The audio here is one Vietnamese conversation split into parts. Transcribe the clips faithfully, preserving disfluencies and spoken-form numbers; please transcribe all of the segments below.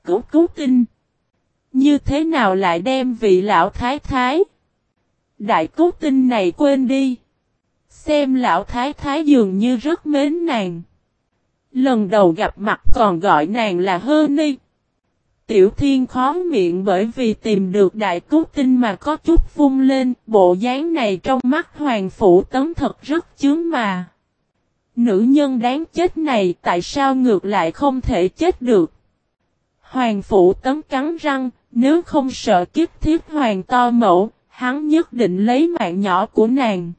cứu cứu tinh. Như thế nào lại đem vị lão thái thái đại cứu tinh này quên đi. Xem lão thái thái dường như rất mến nàng. Lần đầu gặp mặt còn gọi nàng là Hơ Ni. Tiểu Thiên khó miệng bởi vì tìm được đại cứu tinh mà có chút vung lên. Bộ dáng này trong mắt Hoàng Phủ Tấn thật rất chướng mà. Nữ nhân đáng chết này tại sao ngược lại không thể chết được. Hoàng Phủ Tấn cắn răng, nếu không sợ kiếp thiết hoàng to mẫu, hắn nhất định lấy mạng nhỏ của nàng.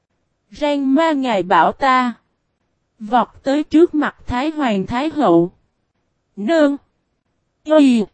Rang ma ngài bảo ta. Vọt tới trước mặt Thái Hoàng Thái Hậu. Nương. Y.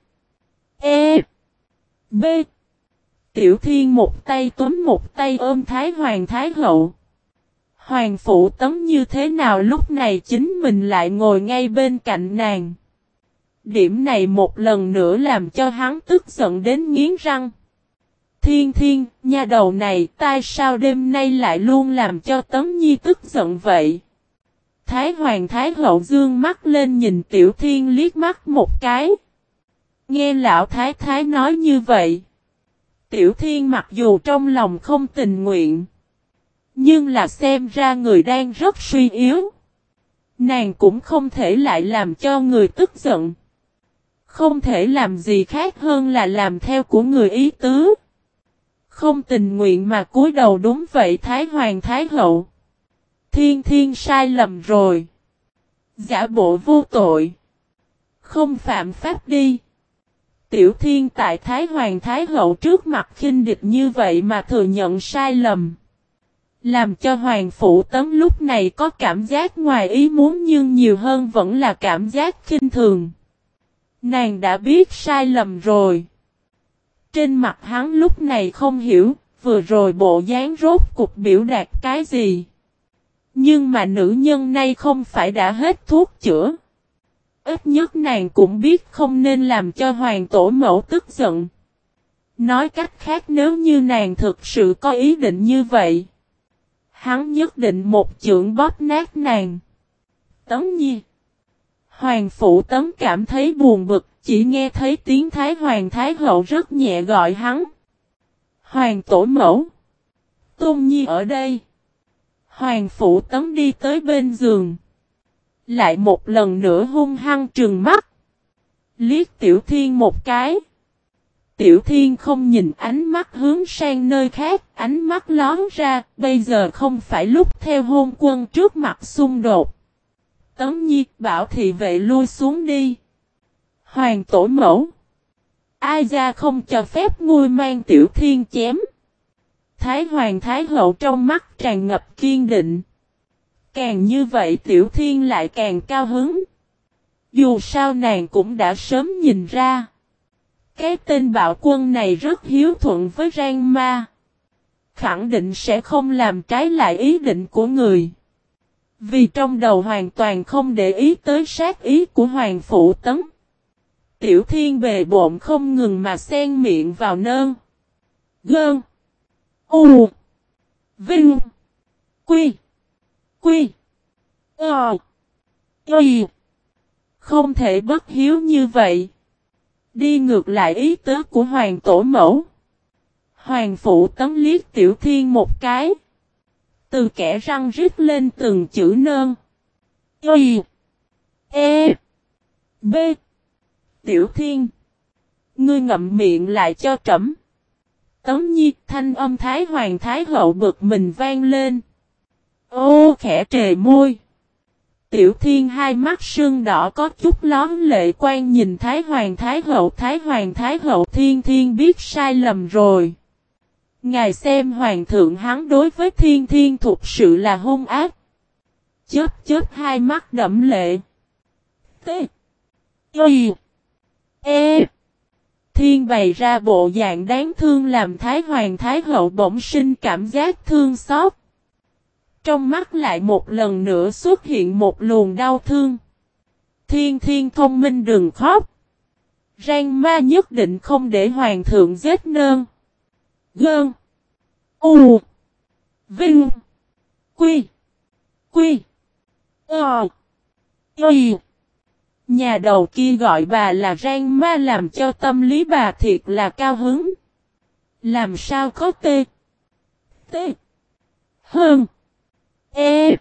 E. B. Tiểu Thiên một tay túm một tay ôm Thái Hoàng Thái Hậu. Hoàng Phủ Tấn như thế nào lúc này chính mình lại ngồi ngay bên cạnh nàng. Điểm này một lần nữa làm cho hắn tức giận đến nghiến răng. Thiên Thiên, nha đầu này, tại sao đêm nay lại luôn làm cho Tấn Nhi tức giận vậy? Thái Hoàng Thái Hậu dương mắt lên nhìn Tiểu Thiên liếc mắt một cái. Nghe lão Thái Thái nói như vậy. Tiểu Thiên mặc dù trong lòng không tình nguyện. Nhưng là xem ra người đang rất suy yếu. Nàng cũng không thể lại làm cho người tức giận. Không thể làm gì khác hơn là làm theo của người ý tứ. Không tình nguyện mà cúi đầu đúng vậy Thái Hoàng Thái Hậu. Thiên Thiên sai lầm rồi. Giả bộ vô tội. Không phạm pháp đi. Tiểu Thiên tại Thái Hoàng Thái Hậu trước mặt khinh địch như vậy mà thừa nhận sai lầm. Làm cho Hoàng Phủ Tấn lúc này có cảm giác ngoài ý muốn nhưng nhiều hơn vẫn là cảm giác khinh thường. Nàng đã biết sai lầm rồi. Trên mặt hắn lúc này không hiểu, vừa rồi bộ dáng rốt cục biểu đạt cái gì. Nhưng mà nữ nhân này không phải đã hết thuốc chữa. Ít nhất nàng cũng biết không nên làm cho hoàng tổ mẫu tức giận. Nói cách khác nếu như nàng thực sự có ý định như vậy. Hắn nhất định một chưởng bóp nát nàng. Tấn Nhi. Hoàng Phủ Tấn cảm thấy buồn bực, chỉ nghe thấy tiếng Thái Hoàng Thái Hậu rất nhẹ gọi hắn. Hoàng tổ mẫu. Tôn Nhi ở đây. Hoàng Phủ Tấn đi tới bên giường. Lại một lần nữa hung hăng trừng mắt. Liếc Tiểu Thiên một cái. Tiểu Thiên không nhìn ánh mắt hướng sang nơi khác, ánh mắt lón ra, bây giờ không phải lúc theo hôn quân trước mặt xung đột. Tấn Nhi bảo thị vệ lui xuống đi. Hoàng tổ mẫu. Ai ra không cho phép ngươi mang Tiểu Thiên chém. Thái Hoàng Thái Hậu trong mắt tràn ngập kiên định. Càng như vậy Tiểu Thiên lại càng cao hứng. Dù sao nàng cũng đã sớm nhìn ra. Cái tên bạo quân này rất hiếu thuận với Rang Ma. Khẳng định sẽ không làm trái lại ý định của người. Vì trong đầu hoàn toàn không để ý tới sát ý của Hoàng Phủ Tấn. Tiểu Thiên bề bộn không ngừng mà xen miệng vào nơn. Gơn. U. Vinh. Quy. Quy. Ờ. Y. Không thể bất hiếu như vậy. Đi ngược lại ý tứ của Hoàng Tổ Mẫu. Hoàng Phủ Tấn liếc Tiểu Thiên một cái. Từ kẻ răng rít lên từng chữ nơn. Y. E. B. Tiểu Thiên. Ngươi ngậm miệng lại cho trẫm. Tấn Nhi thanh âm Thái Hoàng Thái Hậu bực mình vang lên. Ô khẽ trề môi. Tiểu Thiên hai mắt sưng đỏ có chút lón lệ quan nhìn Thái Hoàng Thái Hậu. Thái Hoàng Thái Hậu Thiên Thiên biết sai lầm rồi. Ngài xem Hoàng thượng hắn đối với Thiên Thiên thực sự là hung ác. Chớp chớp hai mắt đẫm lệ. T. Y. E. Thiên bày ra bộ dạng đáng thương làm Thái Hoàng Thái Hậu bỗng sinh cảm giác thương xót. Trong mắt lại một lần nữa xuất hiện một luồng đau thương. Thiên Thiên thông minh đừng khóc. Rang Ma nhất định không để Hoàng thượng giết nơn. Gơn. U. Vinh. Quy. Quy. Ờ. Y. Nhà đầu kia gọi bà là Rang Ma làm cho tâm lý bà thiệt là cao hứng. Làm sao có tê, tê, hơn, e,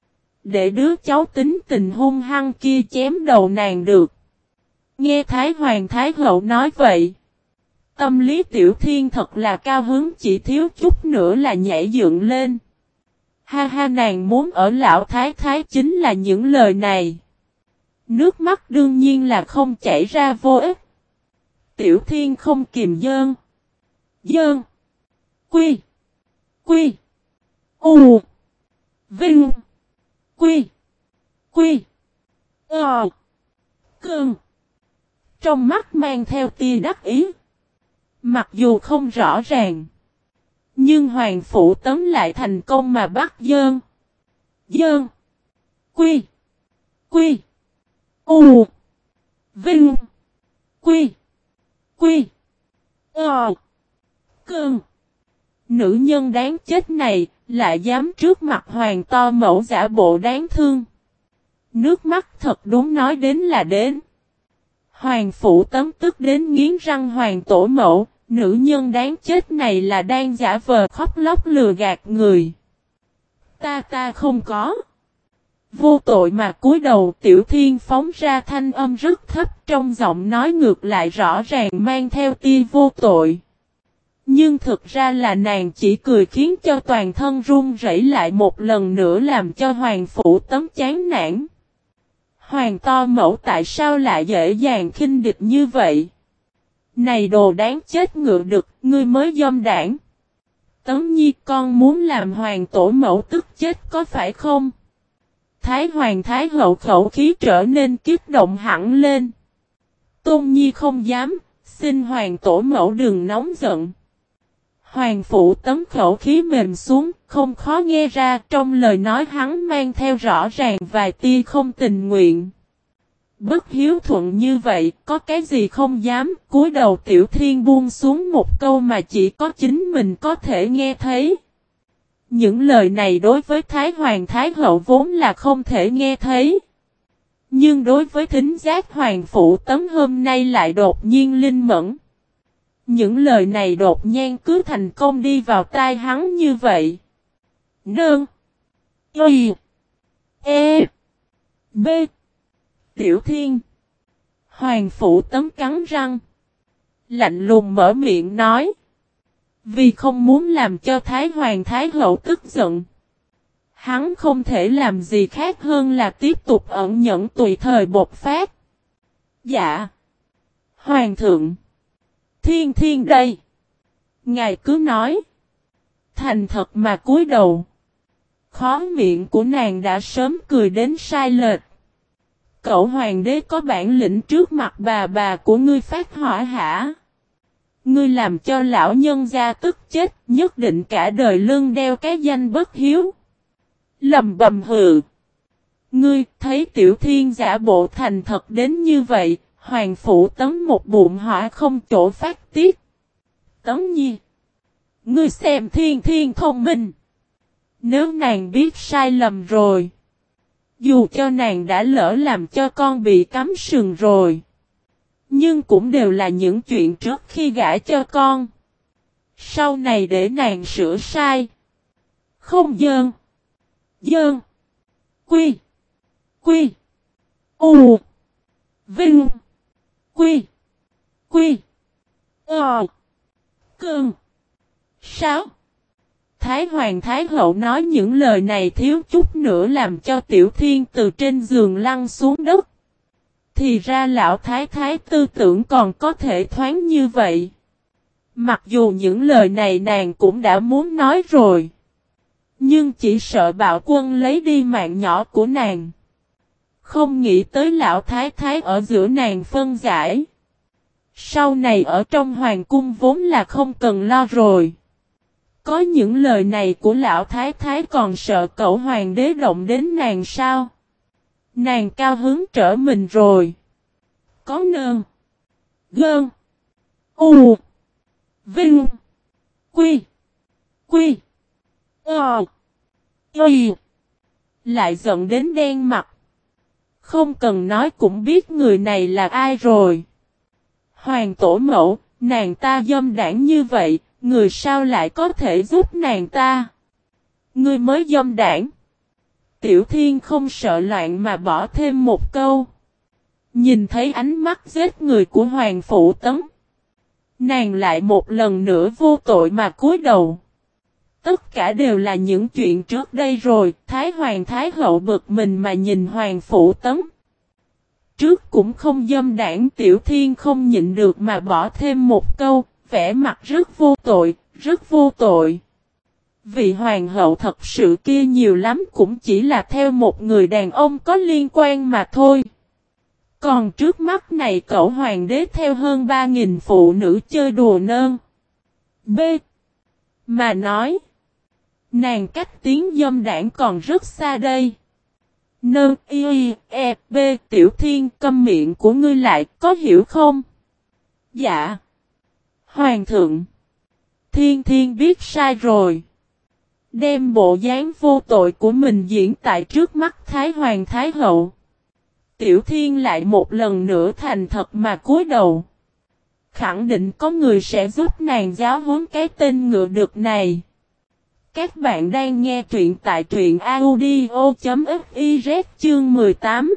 để đứa cháu tính tình hung hăng kia chém đầu nàng được. Nghe Thái Hoàng Thái Hậu nói vậy. Tâm lý Tiểu Thiên thật là cao hứng, chỉ thiếu chút nữa là nhảy dựng lên. Ha ha, nàng muốn ở lão thái thái chính là những lời này. Nước mắt đương nhiên là không chảy ra vô ích. Tiểu Thiên không kìm dơn. Dơn. Quy. Quy. U. Vinh. Quy. Quy. Ờ. Cơn. Trong mắt mang theo tia đắc ý. Mặc dù không rõ ràng. Nhưng Hoàng Phủ Tấn lại thành công mà bắt dơn. Dơn. Quy. Quy. U. Vinh. Quy. Quy. Ờ. Cơn. Nữ nhân đáng chết này, lại dám trước mặt Hoàng to mẫu giả bộ đáng thương. Nước mắt thật đúng nói đến là đến. Hoàng Phủ Tấn tức đến nghiến răng, Hoàng tổ mẫu, nữ nhân đáng chết này là đang giả vờ khóc lóc lừa gạt người. Ta ta không có. Vô tội mà cúi đầu. Tiểu Thiên phóng ra thanh âm rất thấp, trong giọng nói ngược lại rõ ràng mang theo tia vô tội. Nhưng thực ra là nàng chỉ cười khiến cho toàn thân run rẩy lại một lần nữa, làm cho Hoàng Phủ Tấn chán nản. Hoàng to mẫu tại sao lại dễ dàng khinh địch như vậy? Này đồ đáng chết ngựa đực, ngươi mới dâm đảng. Tấn Nhi, con muốn làm hoàng tổ mẫu tức chết có phải không? Thái Hoàng Thái Hậu khẩu khí trở nên kích động hẳn lên. Tôn Nhi không dám, xin hoàng tổ mẫu đừng nóng giận. Hoàng Phủ Tấn khẩu khí mềm xuống, không khó nghe ra, trong lời nói hắn mang theo rõ ràng vài tia không tình nguyện. Bất hiếu thuận như vậy, có cái gì không dám, cúi đầu Tiểu Thiên buông xuống một câu mà chỉ có chính mình có thể nghe thấy. Những lời này đối với Thái Hoàng Thái Hậu vốn là không thể nghe thấy. Nhưng đối với thính giác Hoàng Phủ Tấn hôm nay lại đột nhiên linh mẫn. Những lời này đột nhiên cứ thành công đi vào tai hắn như vậy. Nương. Y. E. B. Tiểu Thiên. Hoàng Phủ Tấn cắn răng. Lạnh lùng mở miệng nói. Vì không muốn làm cho Thái Hoàng Thái Hậu tức giận. Hắn không thể làm gì khác hơn là tiếp tục ẩn nhẫn tùy thời bộc phát. Dạ. Hoàng thượng. Thiên Thiên đây. Ngài cứ nói. Thành thật mà cúi đầu. Khó miệng của nàng đã sớm cười đến sai lệch. Cậu hoàng đế có bản lĩnh trước mặt bà bà của ngươi phát hỏa hả? Ngươi làm cho lão nhân gia tức chết, nhất định cả đời lưng đeo cái danh bất hiếu. Lầm bầm hừ. Ngươi thấy Tiểu Thiên giả bộ thành thật đến như vậy, Hoàng Phủ Tấn một bụng hỏa không chỗ phát tiết. Tấn Nhi. Ngươi xem Thiên Thiên thông minh. Nếu nàng biết sai lầm rồi. Dù cho nàng đã lỡ làm cho con bị cắm sừng rồi. Nhưng cũng đều là những chuyện trước khi gả cho con. Sau này để nàng sửa sai. Không dơn. Dơn. Quy. Quy. U. Vinh. Quy. Quy. Ờ. Cơn. Sáu. Thái Hoàng Thái Hậu nói những lời này thiếu chút nữa làm cho Tiểu Thiên từ trên giường lăn xuống đất. Thì ra lão Thái Thái tư tưởng còn có thể thoáng như vậy. Mặc dù những lời này nàng cũng đã muốn nói rồi. Nhưng chỉ sợ bạo quân lấy đi mạng nhỏ của nàng. Không nghĩ tới lão Thái Thái ở giữa nàng phân giải. Sau này ở trong hoàng cung vốn là không cần lo rồi. Có những lời này của lão Thái Thái còn sợ cậu hoàng đế động đến nàng sao? Nàng cao hứng trở mình rồi. Có nơn. Gơn. U. Vinh. Quy. Quy. Ờ. Y. Lại giận đến đen mặt. Không cần nói cũng biết người này là ai rồi. Hoàng tổ mẫu, nàng ta dâm đảng như vậy, người sao lại có thể giúp nàng ta? Ngươi mới dâm đảng. Tiểu Thiên không sợ loạn mà bỏ thêm một câu. Nhìn thấy ánh mắt giết người của Hoàng Phụ Tấn. Nàng lại một lần nữa vô tội mà cúi đầu. Tất cả đều là những chuyện trước đây rồi. Thái Hoàng Thái Hậu bực mình mà nhìn Hoàng Phụ Tấn. Trước cũng không dâm đảng, Tiểu Thiên không nhịn được mà bỏ thêm một câu. Vẻ mặt rất vô tội, rất vô tội. Vị hoàng hậu thật sự kia nhiều lắm cũng chỉ là theo một người đàn ông có liên quan mà thôi. Còn trước mắt này cậu hoàng đế theo hơn ba nghìn phụ nữ chơi đùa nơn. B. Mà nói. Nàng cách tiếng dâm đảng còn rất xa đây. Nơn y e b Tiểu Thiên, câm miệng của ngươi lại, có hiểu không? Dạ. Hoàng thượng. Thiên Thiên biết sai rồi. Đem bộ dáng vô tội của mình diễn tại trước mắt Thái Hoàng Thái Hậu. Tiểu Thiên lại một lần nữa thành thật mà cúi đầu. Khẳng định có người sẽ giúp nàng giáo huấn cái tên ngựa được này. Các bạn đang nghe truyện tại truyện audio chấm fiz chương mười tám.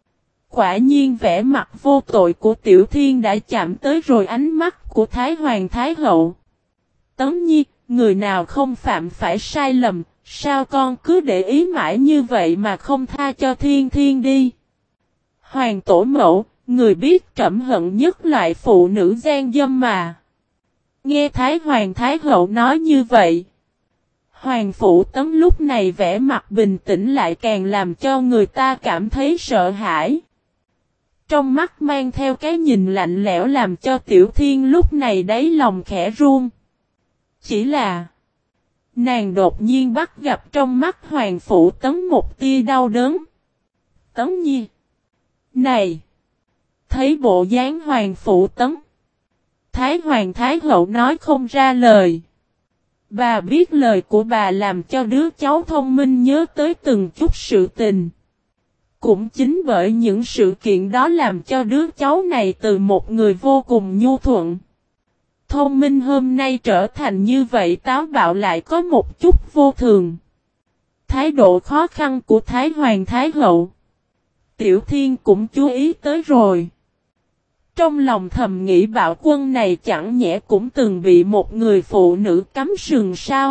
Quả nhiên vẻ mặt vô tội của Tiểu Thiên đã chạm tới rồi ánh mắt của Thái Hoàng Thái Hậu. Tấn Nhi, người nào không phạm phải sai lầm, sao con cứ để ý mãi như vậy mà không tha cho Thiên Thiên đi? Hoàng tổ mẫu, người biết trẫm hận nhất loại phụ nữ gian dâm mà. Nghe Thái Hoàng Thái Hậu nói như vậy. Hoàng Phụ Tấn lúc này vẻ mặt bình tĩnh lại càng làm cho người ta cảm thấy sợ hãi. Trong mắt mang theo cái nhìn lạnh lẽo làm cho Tiểu Thiên lúc này đáy lòng khẽ run. Chỉ là nàng đột nhiên bắt gặp trong mắt Hoàng Phụ Tấn một tia đau đớn. Tấn Nhi. Này. Thấy bộ dáng Hoàng Phụ Tấn. Thái Hoàng Thái Hậu nói không ra lời. Bà biết lời của bà làm cho đứa cháu thông minh nhớ tới từng chút sự tình. Cũng chính bởi những sự kiện đó làm cho đứa cháu này từ một người vô cùng nhu thuận. Thông minh hôm nay trở thành như vậy, táo bạo lại có một chút vô thường. Thái độ khó khăn của Thái Hoàng Thái Hậu. Tiểu Thiên cũng chú ý tới rồi. Trong lòng thầm nghĩ bạo quân này chẳng nhẽ cũng từng bị một người phụ nữ cắm sừng sao.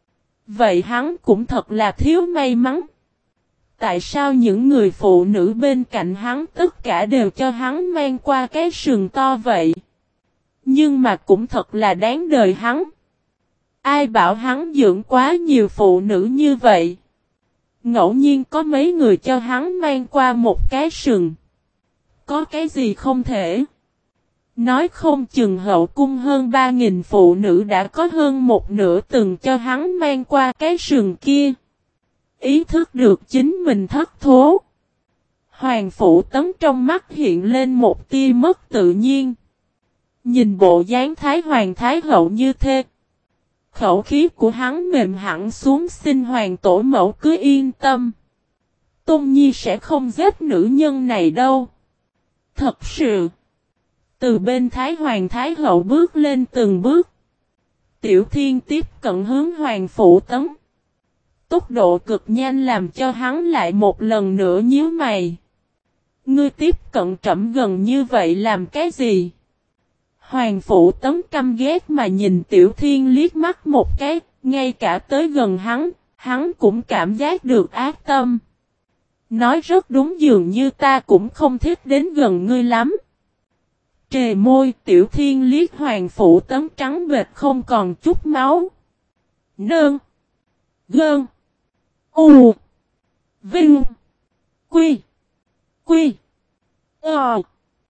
Vậy hắn cũng thật là thiếu may mắn. Tại sao những người phụ nữ bên cạnh hắn tất cả đều cho hắn mang qua cái sừng to vậy? Nhưng mà cũng thật là đáng đời hắn. Ai bảo hắn dưỡng quá nhiều phụ nữ như vậy? Ngẫu nhiên có mấy người cho hắn mang qua một cái sừng. Có cái gì không thể? Nói không chừng hậu cung hơn ba nghìn phụ nữ đã có hơn một nửa từng cho hắn mang qua cái sừng kia. Ý thức được chính mình thất thố. Hoàng Phụ Tấn trong mắt hiện lên một tia mất tự nhiên. Nhìn bộ dáng Thái Hoàng Thái Hậu như thế. Khẩu khí của hắn mềm hẳn xuống, xin Hoàng tổ mẫu cứ yên tâm. Tôn Nhi sẽ không giết nữ nhân này đâu. Thật sự. Từ bên Thái Hoàng Thái Hậu bước lên từng bước. Tiểu Thiên tiếp cận hướng Hoàng Phụ Tấn. Tốc độ cực nhanh làm cho hắn lại một lần nữa nhíu mày. Ngươi tiếp cận trẫm gần như vậy làm cái gì? Hoàng Phụ Tấn căm ghét mà nhìn Tiểu Thiên liếc mắt một cái, ngay cả tới gần hắn, hắn cũng cảm giác được ác tâm. Nói rất đúng, dường như ta cũng không thích đến gần ngươi lắm. Trề môi, Tiểu Thiên liếc Hoàng Phụ Tấn trắng bệch không còn chút máu. Nơn. Gơn. U. Vinh. Quy. Quy. Ờ.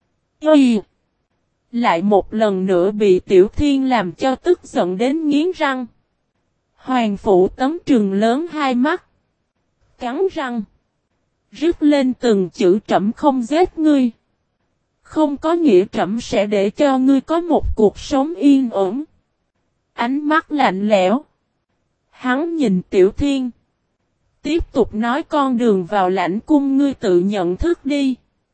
Y. Lại một lần nữa bị Tiểu Thiên làm cho tức giận đến nghiến răng. Hoàng Phụ Tấn trừng lớn hai mắt. Cắn răng. Rứt lên từng chữ trẫm không giết ngươi. Không có nghĩa trẫm sẽ để cho ngươi có một cuộc sống yên ổn. Ánh mắt lạnh lẽo. Hắn nhìn Tiểu Thiên. Tiếp tục nói con đường vào lãnh cung ngươi tự nhận thức đi.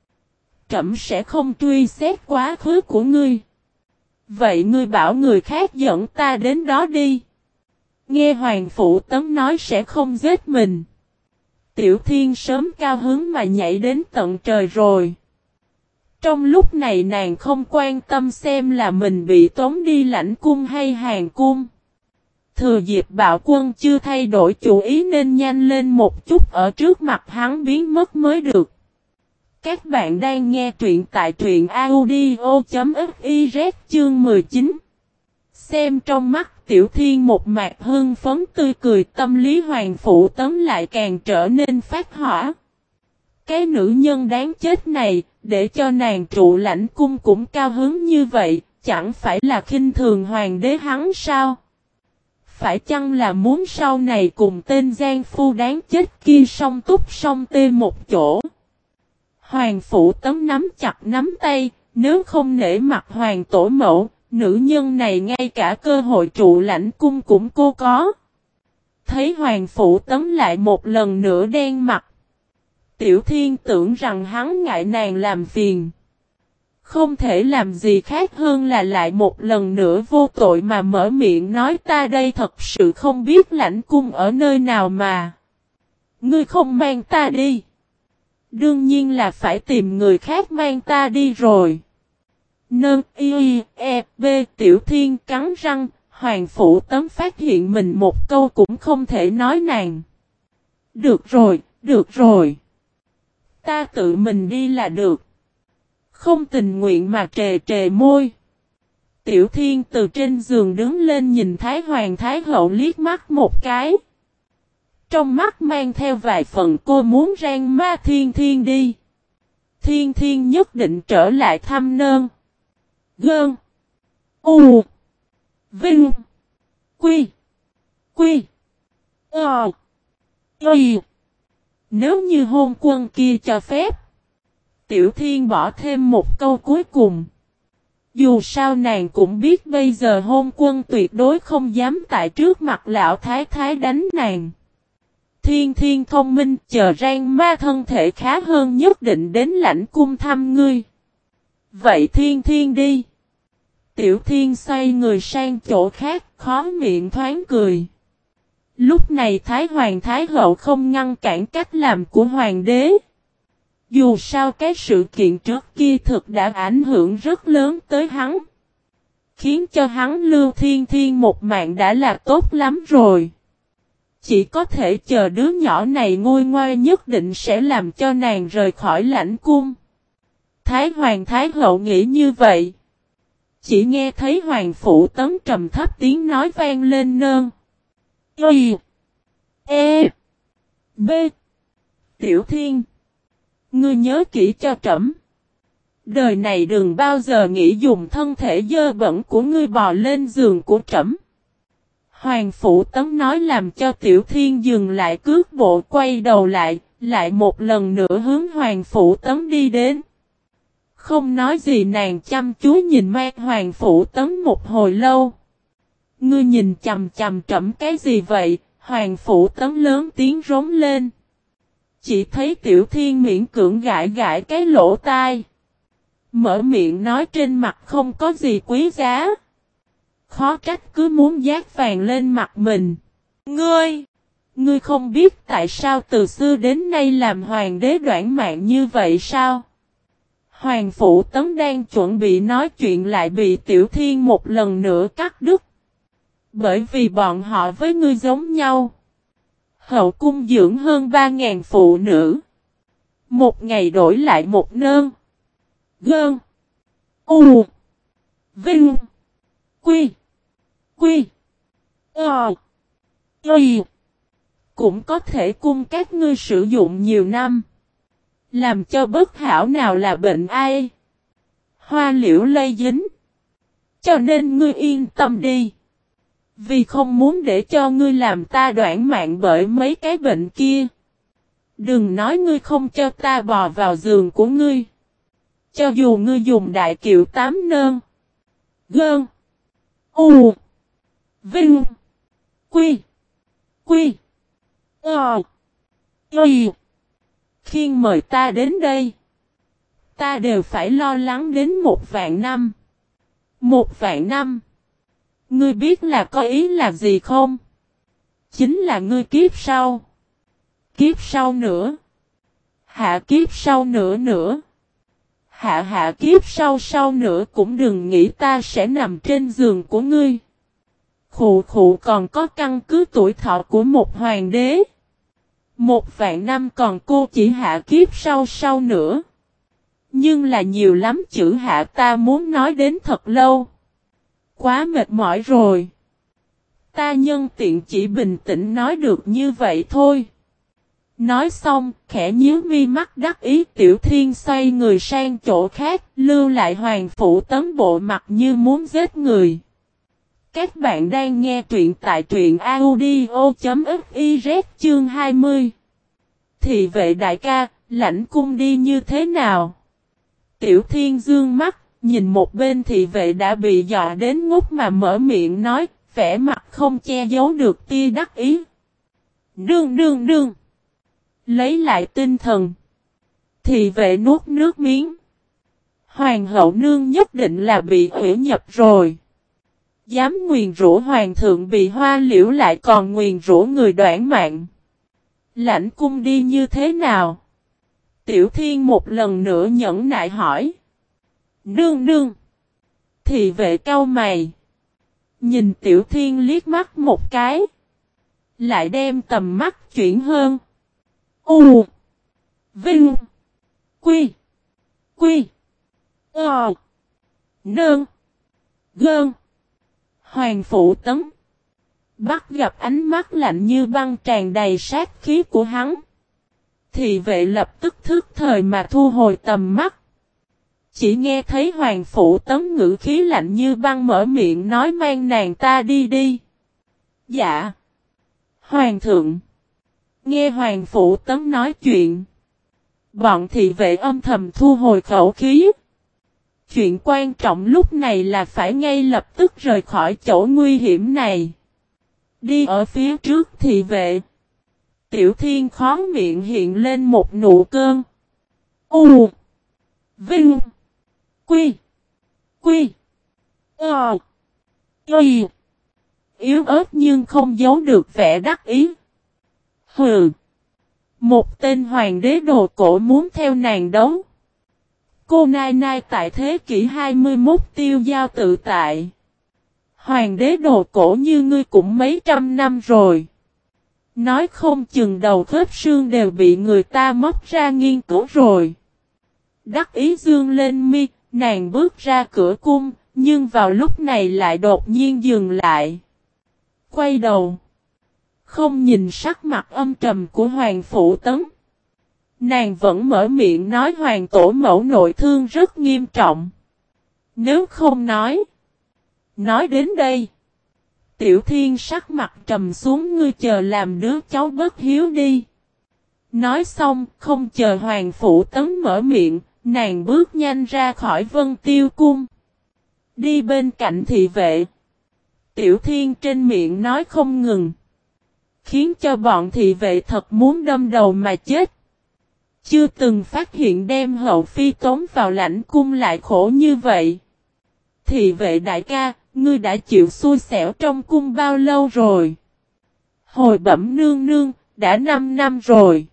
Trẫm sẽ không truy xét quá khứ của ngươi. Vậy ngươi bảo người khác dẫn ta đến đó đi. Nghe Hoàng Phụ Tấn nói sẽ không giết mình. Tiểu Thiên sớm cao hứng mà nhảy đến tận trời rồi. Trong lúc này nàng không quan tâm xem là mình bị tống đi lãnh cung hay hàng cung. Thừa dịp bạo quân chưa thay đổi chủ ý nên nhanh lên một chút ở trước mặt hắn biến mất mới được. Các bạn đang nghe truyện tại truyện audio.fiz chương mười chín. Xem trong mắt Tiểu Thiên một mạc hưng phấn tươi cười, tâm lý Hoàng Phụ Tấn lại càng trở nên phát hỏa. Cái nữ nhân đáng chết này, để cho nàng trụ lãnh cung cũng cao hứng như vậy, chẳng phải là khinh thường hoàng đế hắn sao? Phải chăng là muốn sau này cùng tên gian phu đáng chết kia song túc song tê một chỗ? Hoàng Phụ Tấn nắm chặt nắm tay, nếu không nể mặt hoàng tổ mẫu, nữ nhân này ngay cả cơ hội trụ lãnh cung cũng cô có. Thấy Hoàng Phụ Tấn lại một lần nữa đen mặt. Tiểu Thiên tưởng rằng hắn ngại nàng làm phiền. Không thể làm gì khác hơn là lại một lần nữa vô tội mà mở miệng nói ta đây thật sự không biết lãnh cung ở nơi nào mà. Ngươi không mang ta đi. Đương nhiên là phải tìm người khác mang ta đi rồi. Nâng y e b Tiểu Thiên cắn răng, Hoàng Phụ Tấn phát hiện mình một câu cũng không thể nói nàng. Được rồi, được rồi. Ta tự mình đi là được. Không tình nguyện mà trề trề môi. Tiểu Thiên từ trên giường đứng lên nhìn Thái Hoàng Thái Hậu liếc mắt một cái. Trong mắt mang theo vài phần cô muốn rang ma Thiên Thiên đi. Thiên Thiên nhất định trở lại thăm nơn. Gơn. U. Vinh. Quy. Quy. Ờ. Y. Nếu như hôn quân kia cho phép. Tiểu Thiên bỏ thêm một câu cuối cùng. Dù sao nàng cũng biết bây giờ hôn quân tuyệt đối không dám tại trước mặt lão thái thái đánh nàng. Thiên Thiên thông minh, chờ rang ma thân thể khá hơn nhất định đến lãnh cung thăm ngươi. Vậy Thiên Thiên đi. Tiểu Thiên xoay người sang chỗ khác, khó miệng thoáng cười. Lúc này Thái Hoàng Thái Hậu không ngăn cản cách làm của Hoàng đế. Dù sao cái sự kiện trước kia thực đã ảnh hưởng rất lớn tới hắn. Khiến cho hắn lưu Thiên Thiên một mạng đã là tốt lắm rồi. Chỉ có thể chờ đứa nhỏ này ngôi ngoai nhất định sẽ làm cho nàng rời khỏi lãnh cung. Thái Hoàng Thái Hậu nghĩ như vậy. Chỉ nghe thấy Hoàng Phụ Tấn trầm thấp tiếng nói vang lên nơn. Y. E. B. Tiểu Thiên. Ngươi nhớ kỹ cho trẫm. Đời này đừng bao giờ nghĩ dùng thân thể dơ bẩn của ngươi bò lên giường của trẫm. Hoàng Phụ Tấn nói làm cho Tiểu Thiên dừng lại cước bộ quay đầu lại, lại một lần nữa hướng Hoàng Phụ Tấn đi đến. Không nói gì nàng chăm chú nhìn mang Hoàng Phụ Tấn một hồi lâu. Ngươi nhìn chầm chầm trẫm cái gì vậy? Hoàng Phụ Tấn lớn tiếng rống lên. Chỉ thấy Tiểu Thiên miễn cưỡng gãi gãi cái lỗ tai. Mở miệng nói trên mặt không có gì quý giá. Khó trách cứ muốn dát vàng lên mặt mình. Ngươi! Ngươi không biết tại sao từ xưa đến nay làm hoàng đế đoản mạng như vậy sao? Hoàng Phụ Tấn đang chuẩn bị nói chuyện lại bị Tiểu Thiên một lần nữa cắt đứt. Bởi vì bọn họ với ngươi giống nhau. Hậu cung dưỡng hơn ba ngàn phụ nữ. Một ngày đổi lại một nơn. Gơn. U. Vinh. Quy. Quy. Ờ. Y. Cũng có thể cung các ngươi sử dụng nhiều năm. Làm cho bất hảo nào là bệnh ai. Hoa liễu lây dính. Cho nên ngươi yên tâm đi. Vì không muốn để cho ngươi làm ta đoản mạng bởi mấy cái bệnh kia. Đừng nói ngươi không cho ta bò vào giường của ngươi. Cho dù ngươi dùng đại kiệu tám nơn. Gơn. U. Vinh. Quy. Quy. Ờ. Y. Khiên mời ta đến đây. Ta đều phải lo lắng đến một vạn năm. Một vạn năm. Ngươi biết là có ý là gì không? Chính là ngươi kiếp sau. Kiếp sau nữa. Hạ kiếp sau nữa nữa. Hạ hạ kiếp sau sau nữa cũng đừng nghĩ ta sẽ nằm trên giường của ngươi. Khụ khụ còn có căn cứ tuổi thọ của một hoàng đế. Một vạn năm còn cô chỉ hạ kiếp sau sau nữa. Nhưng là nhiều lắm chữ hạ ta muốn nói đến thật lâu. Quá mệt mỏi rồi. Ta nhân tiện chỉ bình tĩnh nói được như vậy thôi. Nói xong, khẽ nhíu mi mắt đắc ý Tiểu Thiên xoay người sang chỗ khác, lưu lại Hoàng Phủ Tấn bộ mặt như muốn giết người. Các bạn đang nghe truyện tại truyện audio.fiz chương hai mươi. Thị vệ đại ca, lãnh cung đi như thế nào? Tiểu Thiên dương mắt, nhìn một bên thị vệ đã bị dọa đến ngốc mà mở miệng nói, vẻ mặt không che giấu được tia đắc ý. Đương đương đương. Lấy lại tinh thần. Thị vệ nuốt nước miếng. Hoàng hậu nương nhất định là bị hủy nhập rồi. Dám nguyền rủa hoàng thượng bị hoa liễu lại còn nguyền rủa người đoản mạng. Lãnh cung đi như thế nào? Tiểu Thiên một lần nữa nhẫn nại hỏi. Nương nương. Thị vệ cau mày. Nhìn Tiểu Thiên liếc mắt một cái. Lại đem tầm mắt chuyển hơn. U. Vinh. Quy. Quy. Ờ. Nương. Gơn. Hoàng Phủ Tấn. Bắt gặp ánh mắt lạnh như băng tràn đầy sát khí của hắn. Thị vệ lập tức thức thời mà thu hồi tầm mắt. Chỉ nghe thấy Hoàng Phủ Tấn ngữ khí lạnh như băng mở miệng nói mang nàng ta đi đi. Dạ. Hoàng thượng. Nghe Hoàng Phủ Tấn nói chuyện. Bọn thị vệ âm thầm thu hồi khẩu khí. Chuyện quan trọng lúc này là phải ngay lập tức rời khỏi chỗ nguy hiểm này. Đi ở phía trước thị vệ. Tiểu Thiên khó miệng hiện lên một nụ cơn. U. Vinh. Quy. Quy. Ờ. Y. Yếu ớt nhưng không giấu được vẻ đắc ý. Hừ. Một tên hoàng đế đồ cổ muốn theo nàng đấu. Cô nai nai tại thế kỷ hai mươi mốt tiêu giao tự tại. Hoàng đế đồ cổ như ngươi cũng mấy trăm năm rồi. Nói không chừng đầu khớp xương đều bị người ta móc ra nghiên cứu rồi. Đắc ý dương lên mi, nàng bước ra cửa cung, nhưng vào lúc này lại đột nhiên dừng lại. Quay đầu. Không nhìn sắc mặt âm trầm của Hoàng Phủ Tấn. Nàng vẫn mở miệng nói Hoàng tổ mẫu nội thương rất nghiêm trọng. Nếu không nói. Nói đến đây. Tiểu Thiên sắc mặt trầm xuống ngươi chờ làm đứa cháu bất hiếu đi. Nói xong không chờ Hoàng Phủ Tấn mở miệng. Nàng bước nhanh ra khỏi Vân Tiêu Cung. Đi bên cạnh thị vệ. Tiểu Thiên trên miệng nói không ngừng. Khiến cho bọn thị vệ thật muốn đâm đầu mà chết. Chưa từng phát hiện đem hậu phi tống vào lãnh cung lại khổ như vậy. Thị vệ đại ca, ngươi đã chịu xui xẻo trong cung bao lâu rồi? Hồi bẩm nương nương, đã năm năm rồi.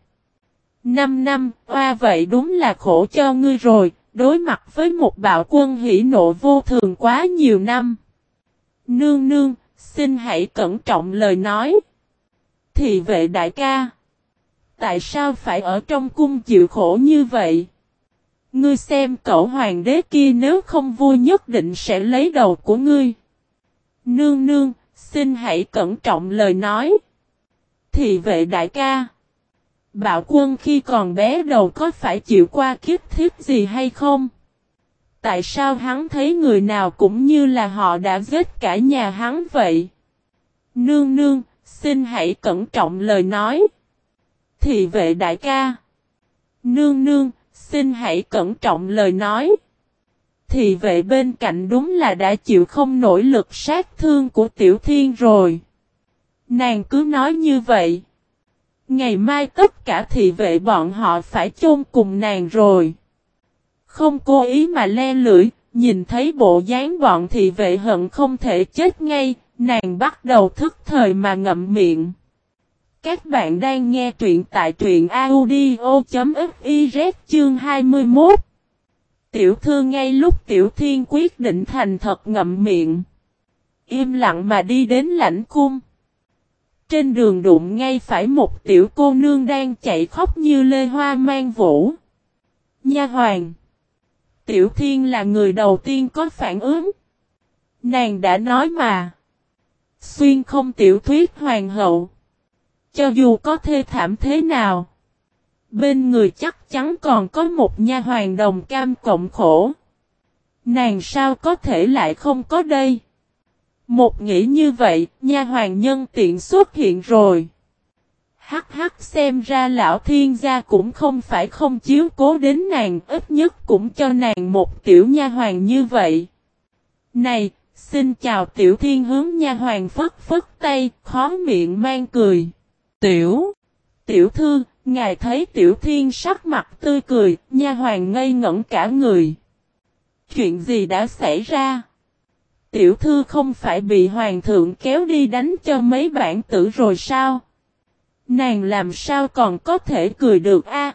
Năm năm, oa vậy đúng là khổ cho ngươi rồi, đối mặt với một bạo quân hỉ nộ vô thường quá nhiều năm. Nương nương, xin hãy cẩn trọng lời nói. Thị vệ đại ca. Tại sao phải ở trong cung chịu khổ như vậy? Ngươi xem cậu hoàng đế kia nếu không vui nhất định sẽ lấy đầu của ngươi. Nương nương, xin hãy cẩn trọng lời nói. Thị vệ đại ca. Bạo quân khi còn bé đầu có phải chịu qua kiếp thiết gì hay không? Tại sao hắn thấy người nào cũng như là họ đã giết cả nhà hắn vậy? Nương nương, xin hãy cẩn trọng lời nói. Thị vệ đại ca. Nương nương, xin hãy cẩn trọng lời nói. Thị vệ bên cạnh đúng là đã chịu không nổi lực sát thương của Tiểu Thiên rồi. Nàng cứ nói như vậy. Ngày mai tất cả thị vệ bọn họ phải chôn cùng nàng rồi. Không cố ý mà le lưỡi, nhìn thấy bộ dáng bọn thị vệ hận không thể chết ngay, nàng bắt đầu thức thời mà ngậm miệng. Các bạn đang nghe truyện tại truyện audio.fiz chương hai mươi mốt. Tiểu thư ngay lúc Tiểu Thiên quyết định thành thật ngậm miệng, im lặng mà đi đến lãnh cung. Trên đường đụng ngay phải một tiểu cô nương đang chạy khóc như lê hoa mang vũ. Nha hoàn. Tiểu Thiên là người đầu tiên có phản ứng. Nàng đã nói mà. Xuyên không tiểu thuyết hoàng hậu. Cho dù có thê thảm thế nào, bên người chắc chắn còn có một nha hoàn đồng cam cộng khổ. Nàng sao có thể lại không có đây? Một nghĩ như vậy, nha hoàn nhân tiện xuất hiện rồi. Hắc hắc, xem ra lão thiên gia cũng không phải không chiếu cố đến nàng, ít nhất cũng cho nàng một tiểu nha hoàn như vậy. Này, xin chào Tiểu Thiên, hướng nha hoàn phất phất tay, khó miệng mang cười. Tiểu, tiểu thư, ngài thấy Tiểu Thiên sắc mặt tươi cười, nha hoàn ngây ngẩn cả người. Chuyện gì đã xảy ra? Tiểu thư không phải bị hoàng thượng kéo đi đánh cho mấy bản tử rồi sao? Nàng làm sao còn có thể cười được a?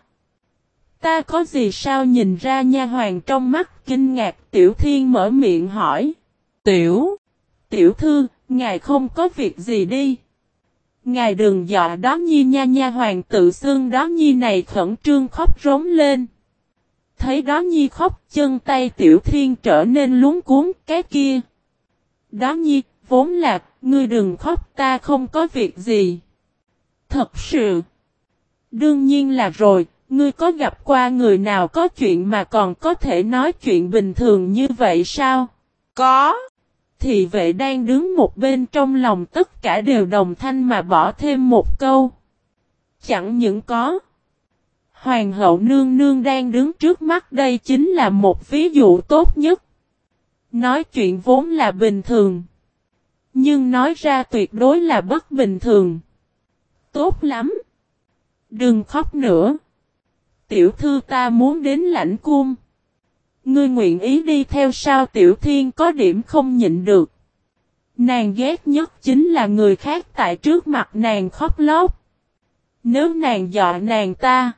Ta có gì sao? Nhìn ra nha hoàn trong mắt kinh ngạc, Tiểu Thiên mở miệng hỏi. Tiểu, tiểu thư, ngài không có việc gì đi. Ngài đừng dọa đó nhi nha. Nha hoàn tự xưng đó nhi này khẩn trương khóc rống lên. Thấy đó nhi khóc, chân tay Tiểu Thiên trở nên luống cuống. Cái kia, đó nhi, vốn là, ngươi đừng khóc, ta không có việc gì. Thật sự, đương nhiên là rồi, ngươi có gặp qua người nào có chuyện mà còn có thể nói chuyện bình thường như vậy sao? Có. Thị vệ đang đứng một bên trong lòng tất cả đều đồng thanh mà bỏ thêm một câu. Chẳng những có. Hoàng hậu nương nương đang đứng trước mắt đây chính là một ví dụ tốt nhất. Nói chuyện vốn là bình thường, nhưng nói ra tuyệt đối là bất bình thường. Tốt lắm. Đừng khóc nữa. Tiểu thư, ta muốn đến lãnh cung. Ngươi nguyện ý đi theo sao? Tiểu Thiên có điểm không nhịn được. Nàng ghét nhất chính là người khác tại trước mặt nàng khóc lóc. Nếu nàng dọa nàng ta.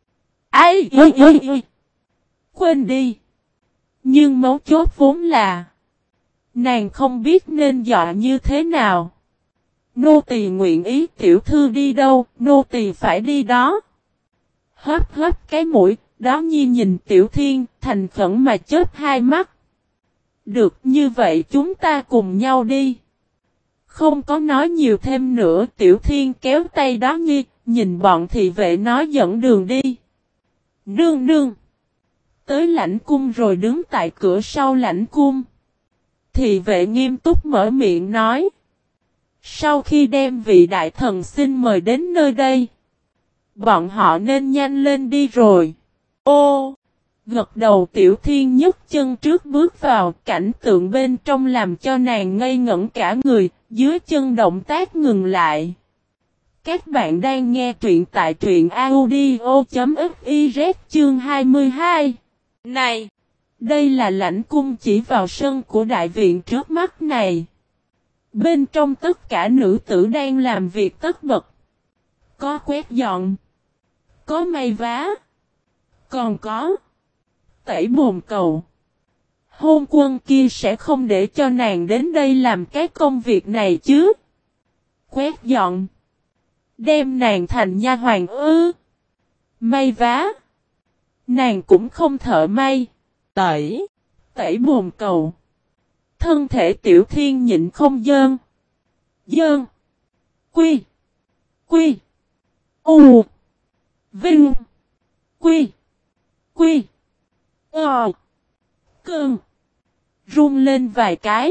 Ai ơi ơi ơi. Quên đi. Nhưng mấu chốt vốn là nàng không biết nên dọa như thế nào. Nô tỳ nguyện ý. Tiểu thư đi đâu, nô tỳ phải đi đó. Hấp hấp cái mũi, đó nhi nhìn Tiểu Thiên, thành khẩn mà chớp hai mắt. Được, như vậy chúng ta cùng nhau đi. Không có nói nhiều thêm nữa, Tiểu Thiên kéo tay đó nhi, nhìn bọn thị vệ nói dẫn đường đi. Nương nương. Tới lãnh cung rồi đứng tại cửa sau lãnh cung. Thị vệ nghiêm túc mở miệng nói. Sau khi đem vị đại thần xin mời đến nơi đây, bọn họ nên nhanh lên đi rồi. Ô! Gật đầu Tiểu Thiên nhấc chân trước bước vào, cảnh tượng bên trong làm cho nàng ngây ngẩn cả người, dưới chân động tác ngừng lại. Các bạn đang nghe truyện tại truyện audio.fiz chương hai mươi hai. Này! Đây là lãnh cung chỉ vào sân của đại viện trước mắt này. Bên trong tất cả nữ tử đang làm việc tất bật. Có quét dọn, có may vá, còn có tẩy bồn cầu. Hôn quân kia sẽ không để cho nàng đến đây làm cái công việc này chứ. Quét dọn, đem nàng thành nha hoàn ư? May vá, nàng cũng không thợ may. Tẩy, tẩy bồn cầu. Thân thể Tiểu Thiên nhịn không dơn. Dơn. Quy. Quy. U. Vinh. Quy. Quy. Ờ. Cơn. Run lên vài cái.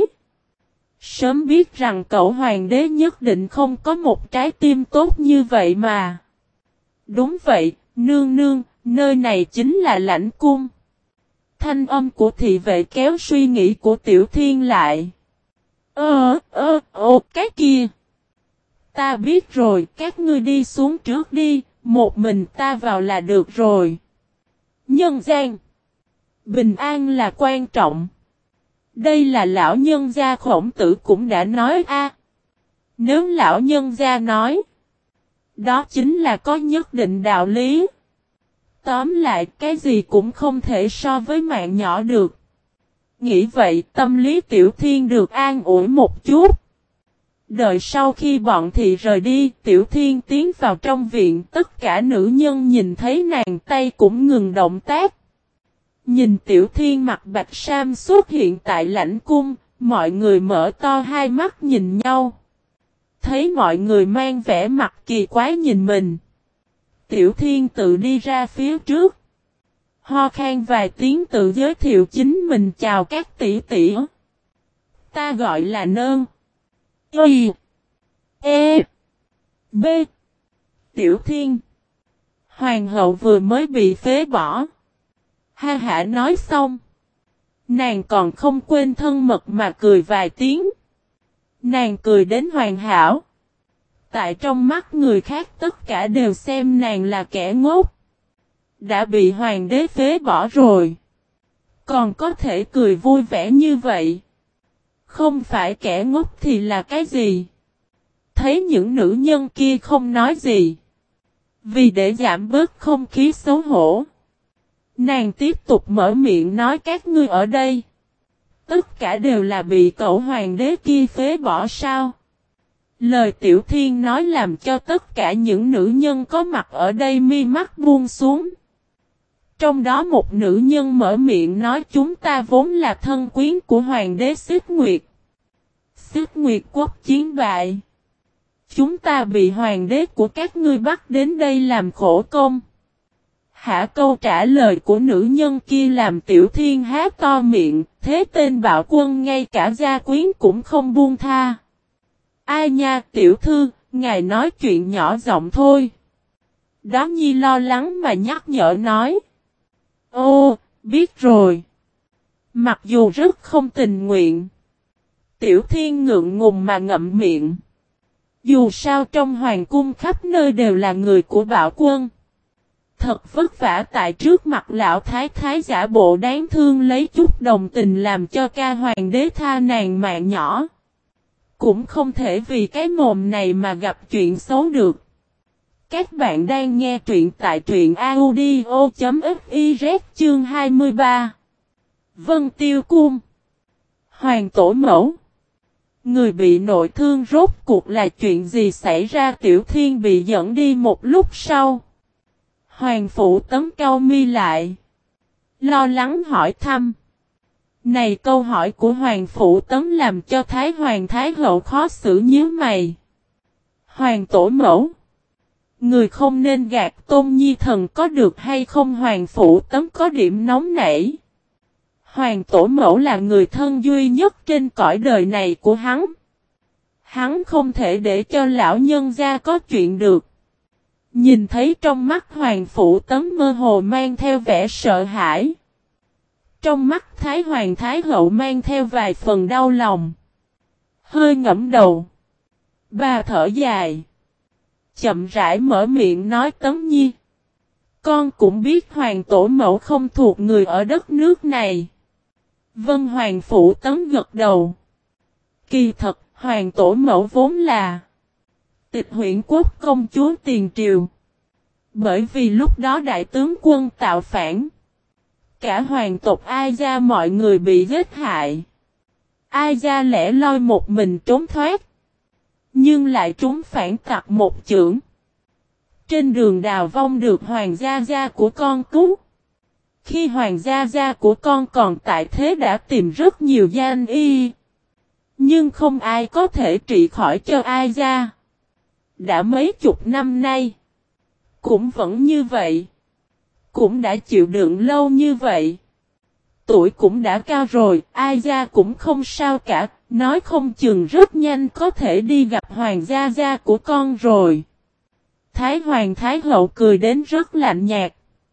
Sớm biết rằng cậu hoàng đế nhất định không có một trái tim tốt như vậy mà. Đúng vậy, nương nương, nơi này chính là lãnh cung. Thanh âm của thị vệ kéo suy nghĩ của Tiểu Thiên lại. Ơ, ơ, ồ, cái kia. Ta biết rồi, các ngươi đi xuống trước đi, một mình ta vào là được rồi. Nhân gian. Bình an là quan trọng. Đây là lão nhân gia Khổng Tử cũng đã nói a. Nếu lão nhân gia nói, đó chính là có nhất định đạo lý. Tóm lại cái gì cũng không thể so với mạng nhỏ được. Nghĩ vậy tâm lý Tiểu Thiên được an ủi một chút. Đợi sau khi bọn thị rời đi, Tiểu Thiên tiến vào trong viện, tất cả nữ nhân nhìn thấy nàng tay cũng ngừng động tác. Nhìn Tiểu Thiên mặc bạch sam xuất hiện tại lãnh cung, mọi người mở to hai mắt nhìn nhau. Thấy mọi người mang vẻ mặt kỳ quái nhìn mình. Tiểu Thiên tự đi ra phía trước. Ho khan vài tiếng tự giới thiệu chính mình chào các tỷ tỷ. Ta gọi là Nơn. Y. E. B. Tiểu Thiên. Hoàng hậu vừa mới bị phế bỏ. Ha hả nói xong. Nàng còn không quên thân mật mà cười vài tiếng. Nàng cười đến hoàn hảo. Tại trong mắt người khác tất cả đều xem nàng là kẻ ngốc. Đã bị hoàng đế phế bỏ rồi. Còn có thể cười vui vẻ như vậy. Không phải kẻ ngốc thì là cái gì? Thấy những nữ nhân kia không nói gì. Vì để giảm bớt không khí xấu hổ. Nàng tiếp tục mở miệng nói các ngươi ở đây. Tất cả đều là bị cậu hoàng đế kia phế bỏ sao? Lời Tiểu Thiên nói làm cho tất cả những nữ nhân có mặt ở đây mi mắt buông xuống. Trong đó một nữ nhân mở miệng nói chúng ta vốn là thân quyến của hoàng đế Xích Nguyệt. Xích Nguyệt quốc chiến bại. Chúng ta bị hoàng đế của các ngươi bắt đến đây làm khổ công. Hả câu trả lời của nữ nhân kia làm Tiểu Thiên há to miệng, thế tên bạo quân ngay cả gia quyến cũng không buông tha. Ai nha tiểu thư, ngài nói chuyện nhỏ giọng thôi. Đó Nhi lo lắng mà nhắc nhở nói. Ô, biết rồi. Mặc dù rất không tình nguyện. Tiểu Thiên ngượng ngùng mà ngậm miệng. Dù sao trong hoàng cung khắp nơi đều là người của bạo quân. Thật vất vả tại trước mặt lão thái thái giả bộ đáng thương lấy chút đồng tình làm cho ca hoàng đế tha nàng mạng nhỏ. Cũng không thể vì cái mồm này mà gặp chuyện xấu được. Các bạn đang nghe truyện tại truyện audio chấm fiz chương hai mươi ba. Vân Tiêu Cung. Hoàng tổ mẫu. Người bị nội thương rốt cuộc là chuyện gì xảy ra? Tiểu Thiên bị dẫn đi một lúc sau. Hoàng phụ Tấn cau mi lại. Lo lắng hỏi thăm. Này câu hỏi của Hoàng phụ Tấn làm cho Thái Hoàng Thái hậu khó xử nhíu mày. Hoàng tổ mẫu. Người không nên gạt Tôn Nhi thần có được hay không? Hoàng phụ Tấn có điểm nóng nảy. Hoàng tổ mẫu là người thân duy nhất trên cõi đời này của hắn. Hắn không thể để cho lão nhân gia có chuyện được. Nhìn thấy trong mắt Hoàng phụ Tấn mơ hồ mang theo vẻ sợ hãi. Trong mắt Thái Hoàng Thái hậu mang theo vài phần đau lòng. Hơi ngẫm đầu. Bà thở dài. Chậm rãi mở miệng nói Tấn Nhi. Con cũng biết Hoàng tổ mẫu không thuộc người ở đất nước này. Vân Hoàng phụ Tấn gật đầu. Kỳ thật Hoàng tổ mẫu vốn là Tịch Huyện quốc công chúa tiền triều. Bởi vì lúc đó đại tướng quân tạo phản. Cả hoàng tộc Ai Gia mọi người bị giết hại. Ai Gia lẻ loi một mình trốn thoát. Nhưng lại trúng phản tặc một chưởng. Trên đường đào vong được hoàng gia gia của con cứu. Khi hoàng gia gia của con còn tại thế đã tìm rất nhiều danh y. Nhưng không ai có thể trị khỏi cho Ai Gia. Đã mấy chục năm nay. Cũng vẫn như vậy. Cũng đã chịu đựng lâu như vậy. Tuổi cũng đã cao rồi, Ai Gia cũng không sao cả, nói không chừng rất nhanh có thể đi gặp hoàng gia gia của con rồi. Thái Hoàng Thái hậu cười đến rất lạnh nhạt.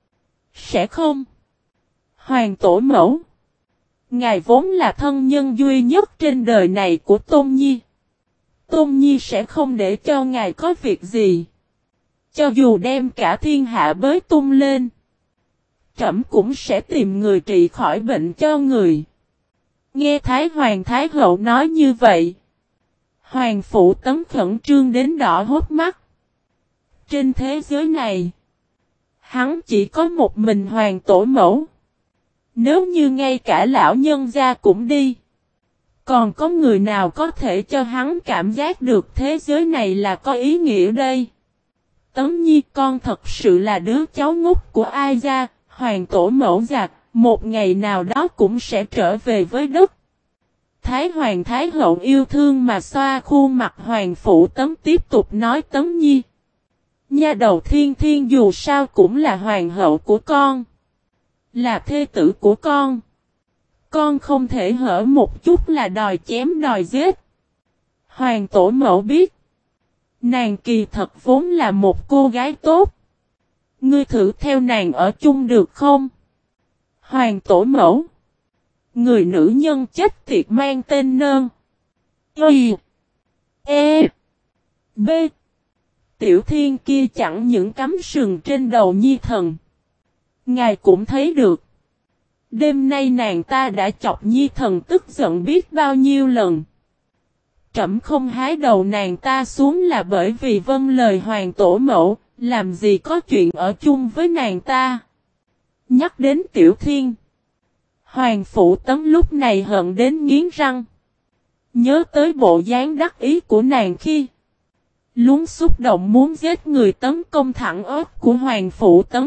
Sẽ không. Hoàng tổ mẫu. Ngài vốn là thân nhân duy nhất trên đời này của Tôn Nhi. Tôn Nhi sẽ không để cho ngài có việc gì. Cho dù đem cả thiên hạ bới tung lên, trẫm cũng sẽ tìm người trị khỏi bệnh cho người. Nghe Thái Hoàng Thái Hậu nói như vậy, Hoàng Phụ Tấn khẩn trương đến đỏ hốt mắt. Trên thế giới này, hắn chỉ có một mình Hoàng Tổ Mẫu. Nếu như ngay cả lão nhân gia cũng đi, còn có người nào có thể cho hắn cảm giác được thế giới này là có ý nghĩa đây? Tấn Nhi, con thật sự là đứa cháu ngốc của ai gia, Hoàng Tổ Mẫu giặc, một ngày nào đó cũng sẽ trở về với đất. Thái Hoàng Thái Hậu yêu thương mà xoa khuôn mặt Hoàng Phụ Tấn, tiếp tục nói: Tấn Nhi, nha đầu Thiên Thiên dù sao cũng là hoàng hậu của con, là thê tử của con. Con không thể hở một chút là đòi chém đòi giết. Hoàng Tổ Mẫu biết, nàng kỳ thật vốn là một cô gái tốt. Ngươi thử theo nàng ở chung được không? Hoàng Tổ Mẫu, người nữ nhân chết tiệt mang tên Nơn, Y, E, B. Tiểu Thiên kia chẳng những cắm sừng trên đầu Nhi thần. Ngài cũng thấy được. Đêm nay nàng ta đã chọc Nhi thần tức giận biết bao nhiêu lần. Trẫm không hái đầu nàng ta xuống là bởi vì vâng lời Hoàng Tổ Mẫu, làm gì có chuyện ở chung với nàng ta. Nhắc đến Tiểu Thiên, Hoàng Phụ Tấn lúc này hận đến nghiến răng. Nhớ tới bộ dáng đắc ý của nàng khi lún xúc động muốn giết người, tấn công thẳng ớt của Hoàng Phụ Tấn.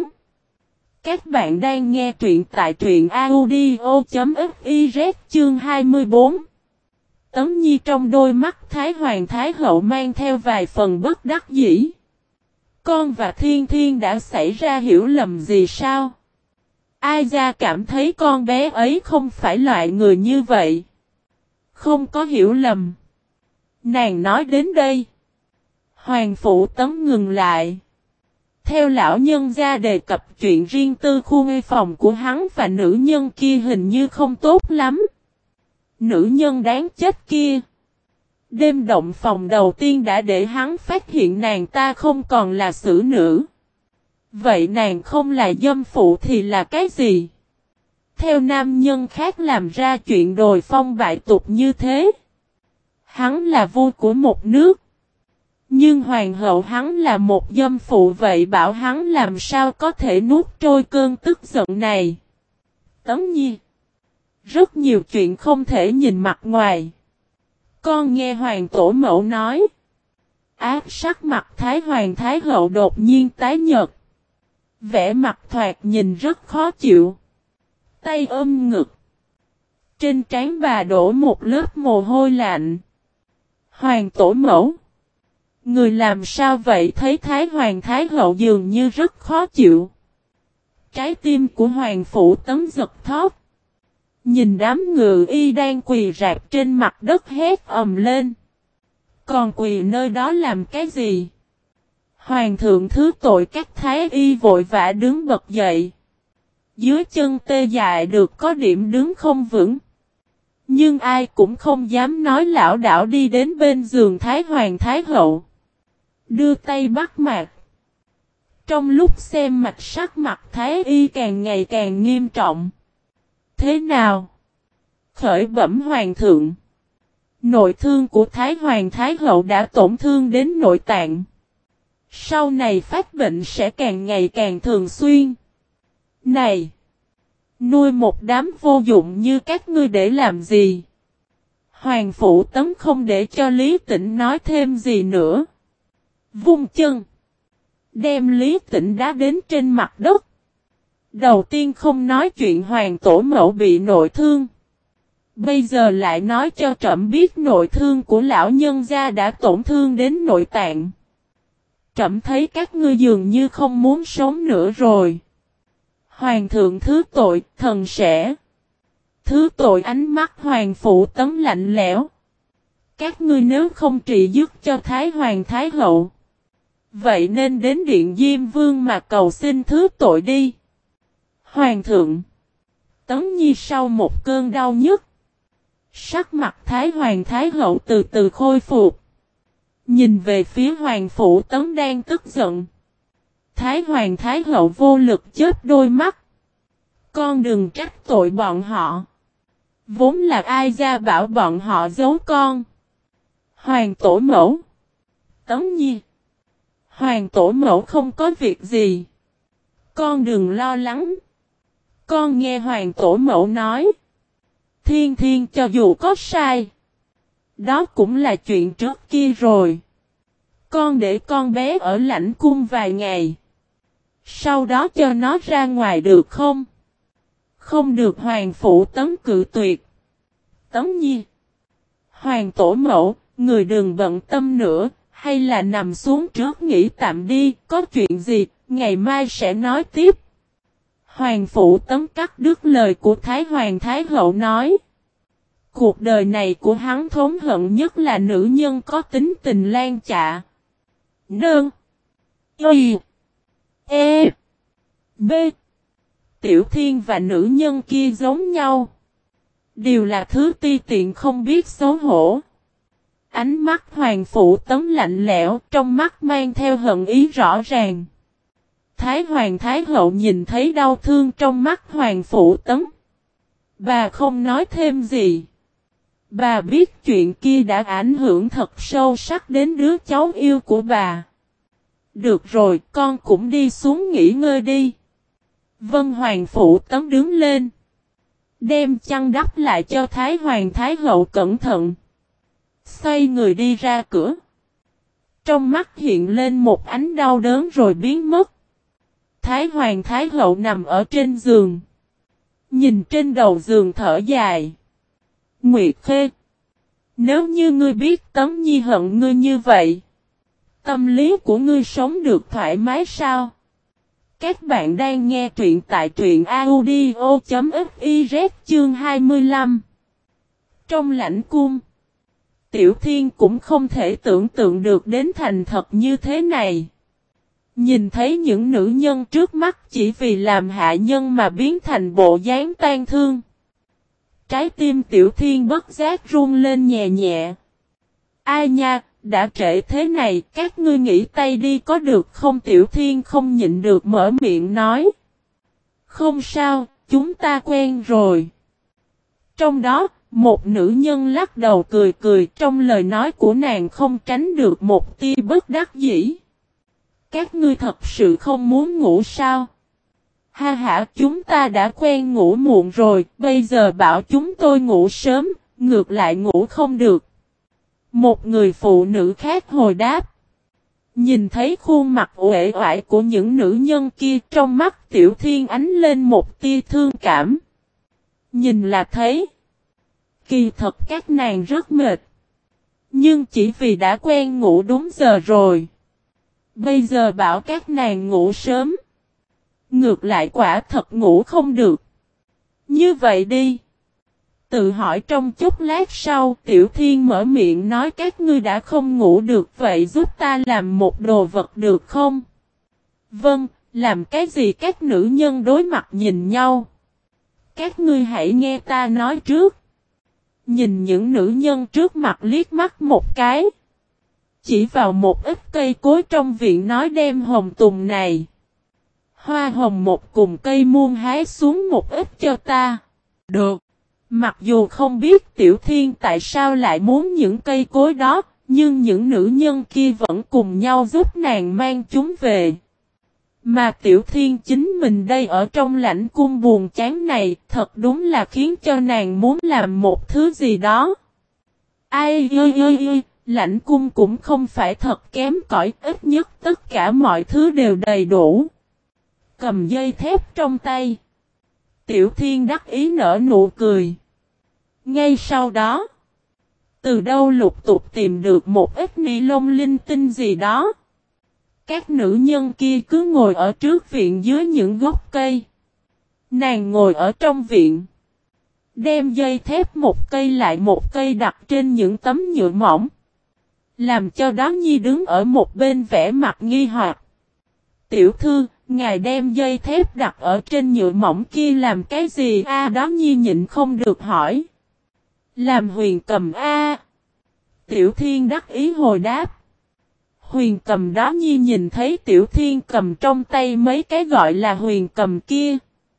Các bạn đang nghe truyện tại truyện audio chấm fiz chương hai mươi bốn. Tấn Nhi, trong đôi mắt Thái Hoàng Thái Hậu mang theo vài phần bất đắc dĩ. Con và Thiên Thiên đã xảy ra hiểu lầm gì sao? Ai ra cảm thấy con bé ấy không phải loại người như vậy. Không có hiểu lầm. Nàng nói đến đây, Hoàng Phụ Tấn ngừng lại. Theo lão nhân gia đề cập chuyện riêng tư khu ngây phòng của hắn và nữ nhân kia hình như không tốt lắm. Nữ nhân đáng chết kia. Đêm động phòng đầu tiên đã để hắn phát hiện nàng ta không còn là xử nữ. Vậy nàng không là dâm phụ thì là cái gì? Theo nam nhân khác làm ra chuyện đồi phong bại tục như thế. Hắn là vua của một nước. Nhưng hoàng hậu hắn là một dâm phụ, vậy bảo hắn làm sao có thể nuốt trôi cơn tức giận này. Tấn Nhi, rất nhiều chuyện không thể nhìn mặt ngoài. Con nghe Hoàng Tổ Mẫu nói. Ác sắc mặt Thái Hoàng Thái Hậu đột nhiên tái nhợt. Vẻ mặt thoạt nhìn rất khó chịu. Tay ôm ngực. Trên trán bà đổ một lớp mồ hôi lạnh. Hoàng Tổ Mẫu, người làm sao vậy? Thấy Thái Hoàng Thái Hậu dường như rất khó chịu. Trái tim của Hoàng Phụ Tấn giật thót. Nhìn đám ngự y đang quỳ rạp trên mặt đất hét ầm lên. Còn quỳ nơi đó làm cái gì? Hoàng thượng thứ tội. Các thái y vội vã đứng bật dậy. Dưới chân tê dại được có điểm đứng không vững. Nhưng ai cũng không dám nói lảo đảo đi đến bên giường Thái Hoàng Thái Hậu. Đưa tay bắt mạch. Trong lúc xem mạch, sắc mặt Thái y càng ngày càng nghiêm trọng. Thế nào? Khởi bẩm Hoàng thượng. Nội thương của Thái Hoàng Thái Hậu đã tổn thương đến nội tạng. Sau này phát bệnh sẽ càng ngày càng thường xuyên. Này! Nuôi một đám vô dụng như các ngươi để làm gì? Hoàng Phụ Tấn không để cho Lý Tĩnh nói thêm gì nữa. Vung chân. Đem Lý Tĩnh đá đến trên mặt đất. Đầu tiên không nói chuyện Hoàng Tổ Mẫu bị nội thương. Bây giờ lại nói cho trẫm biết nội thương của lão nhân gia đã tổn thương đến nội tạng. Trẫm thấy các ngươi dường như không muốn sống nữa rồi. Hoàng thượng thứ tội, thần sẽ thứ tội. Ánh mắt Hoàng Phụ Tấn lạnh lẽo. Các ngươi nếu không trị dứt cho Thái Hoàng Thái Hậu, vậy nên đến điện Diêm Vương mà cầu xin thứ tội đi. Hoàng thượng. Tấn Nhi sau một cơn đau nhức, sắc mặt Thái Hoàng Thái Hậu từ từ khôi phục. Nhìn về phía Hoàng Phủ Tấn đang tức giận. Thái Hoàng Thái Hậu vô lực chớp đôi mắt. Con đừng trách tội bọn họ. Vốn là ai ra bảo bọn họ giấu con. Hoàng Tổ Mẫu. Tấn Nhi. Hoàng Tổ Mẫu không có việc gì. Con đừng lo lắng. Con nghe Hoàng Tổ Mẫu nói. Thiên Thiên cho dù có sai. Đó cũng là chuyện trước kia rồi. Con để con bé ở lãnh cung vài ngày. Sau đó cho nó ra ngoài được không? Không được. Hoàng Phủ Tấn cự tuyệt. Tấn Nhi. Hoàng Tổ Mẫu, người đừng bận tâm nữa, hay là nằm xuống trước nghỉ tạm đi, có chuyện gì, ngày mai sẽ nói tiếp. Hoàng Phủ Tấn cắt đứt lời của Thái Hoàng Thái Hậu nói. Cuộc đời này của hắn thống hận nhất là nữ nhân có tính tình lan chạ. Nương. Y. E. B. Tiểu Thiên và nữ nhân kia giống nhau. Đều là thứ ti tiện không biết xấu hổ. Ánh mắt Hoàng Phủ Tấn lạnh lẽo, trong mắt mang theo hận ý rõ ràng. Thái Hoàng Thái Hậu nhìn thấy đau thương trong mắt Hoàng Phủ Tấn. Bà không nói thêm gì. Bà biết chuyện kia đã ảnh hưởng thật sâu sắc đến đứa cháu yêu của bà. Được rồi, con cũng đi xuống nghỉ ngơi đi. Vân. Hoàng Phủ Tấn đứng lên. Đem chăn đắp lại cho Thái Hoàng Thái Hậu cẩn thận. Xoay người đi ra cửa. Trong mắt hiện lên một ánh đau đớn rồi biến mất. Thái Hoàng Thái Hậu nằm ở trên giường. Nhìn trên đầu giường thở dài. Nguyệt Khê. Nếu như ngươi biết Tấn Nhi hận ngươi như vậy. Tâm lý của ngươi sống được thoải mái sao? Các bạn đang nghe truyện tại truyện audio.fiz chương hai mươi lăm. Trong lãnh cung. Tiểu Thiên cũng không thể tưởng tượng được đến thành thật như thế này. Nhìn thấy những nữ nhân trước mắt chỉ vì làm hạ nhân mà biến thành bộ dáng tan thương. Trái tim Tiểu Thiên bất giác run lên nhẹ nhẹ. Ai nha, đã trễ thế này, các ngươi nghỉ tay đi có được không? Tiểu Thiên không nhịn được mở miệng nói. Không sao, chúng ta quen rồi. Trong đó, một nữ nhân lắc đầu cười cười, trong lời nói của nàng không tránh được một tia bất đắc dĩ. Các ngươi thật sự không muốn ngủ sao? Ha ha, chúng ta đã quen ngủ muộn rồi, bây giờ bảo chúng tôi ngủ sớm, ngược lại ngủ không được. Một người phụ nữ khác hồi đáp. Nhìn thấy khuôn mặt uể oải của những nữ nhân kia, trong mắt Tiểu Thiên ánh lên một tia thương cảm. Nhìn là thấy. Kỳ thật các nàng rất mệt. Nhưng chỉ vì đã quen ngủ đúng giờ rồi. Bây giờ bảo các nàng ngủ sớm. Ngược lại quả thật ngủ không được. Như vậy đi. Tự hỏi trong chút lát sau, Tiểu Thiên mở miệng nói các ngươi đã không ngủ được vậy giúp ta làm một đồ vật được không? Vâng, làm cái gì? Các nữ nhân đối mặt nhìn nhau. Các ngươi hãy nghe ta nói trước. Nhìn những nữ nhân trước mặt liếc mắt một cái. Chỉ vào một ít cây cối trong viện nói đem hồng tùng này. Hoa hồng một cùng cây muôn hái xuống một ít cho ta. Được. Mặc dù không biết Tiểu Thiên tại sao lại muốn những cây cối đó, nhưng những nữ nhân kia vẫn cùng nhau giúp nàng mang chúng về. Mà Tiểu Thiên chính mình đây ở trong lãnh cung buồn chán này, thật đúng là khiến cho nàng muốn làm một thứ gì đó. Ai ơi ơi ơi, lãnh cung cũng không phải thật kém cỏi, ít nhất tất cả mọi thứ đều đầy đủ. Cầm dây thép trong tay. Tiểu Thiên đắc ý nở nụ cười. Ngay sau đó, từ đâu lục tục tìm được một ít ni lông linh tinh gì đó. Các nữ nhân kia cứ ngồi ở trước viện dưới những gốc cây. Nàng ngồi ở trong viện. Đem dây thép một cây lại một cây đặt trên những tấm nhựa mỏng. Làm cho đó Nhi đứng ở một bên vẻ mặt nghi hoặc. Tiểu thư, ngài đem dây thép đặt ở trên nhựa mỏng kia làm cái gì? A đó Nhi nhịn không được hỏi. Làm huyền cầm A. Tiểu Thiên đắc ý hồi đáp. Huyền cầm đó nhi nhìn thấy Tiểu Thiên cầm trong tay mấy cái gọi là huyền cầm kia.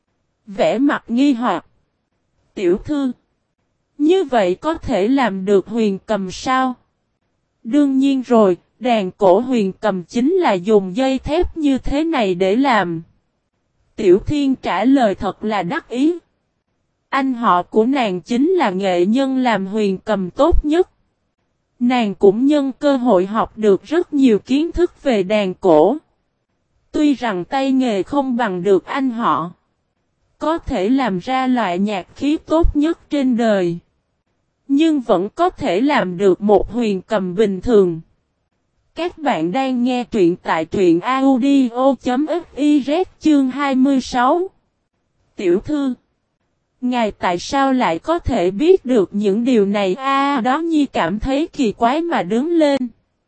Vẻ mặt nghi hoặc. Tiểu thư. Như vậy có thể làm được huyền cầm sao? Đương nhiên rồi, đàn cổ huyền cầm chính là dùng dây thép như thế này để làm. Tiểu Thiên trả lời thật là đắc ý. Anh họ của nàng chính là nghệ nhân làm huyền cầm tốt nhất. Nàng cũng nhân cơ hội học được rất nhiều kiến thức về đàn cổ. Tuy rằng tay nghề không bằng được anh họ, có thể làm ra loại nhạc khí tốt nhất trên đời, nhưng vẫn có thể làm được một huyền cầm bình thường. Các bạn đang nghe truyện tại truyện audio chấm fiz chương hai mươi sáu. Tiểu thư, ngài tại sao lại có thể biết được những điều này? A à, đó nhi cảm thấy kỳ quái mà đứng lên.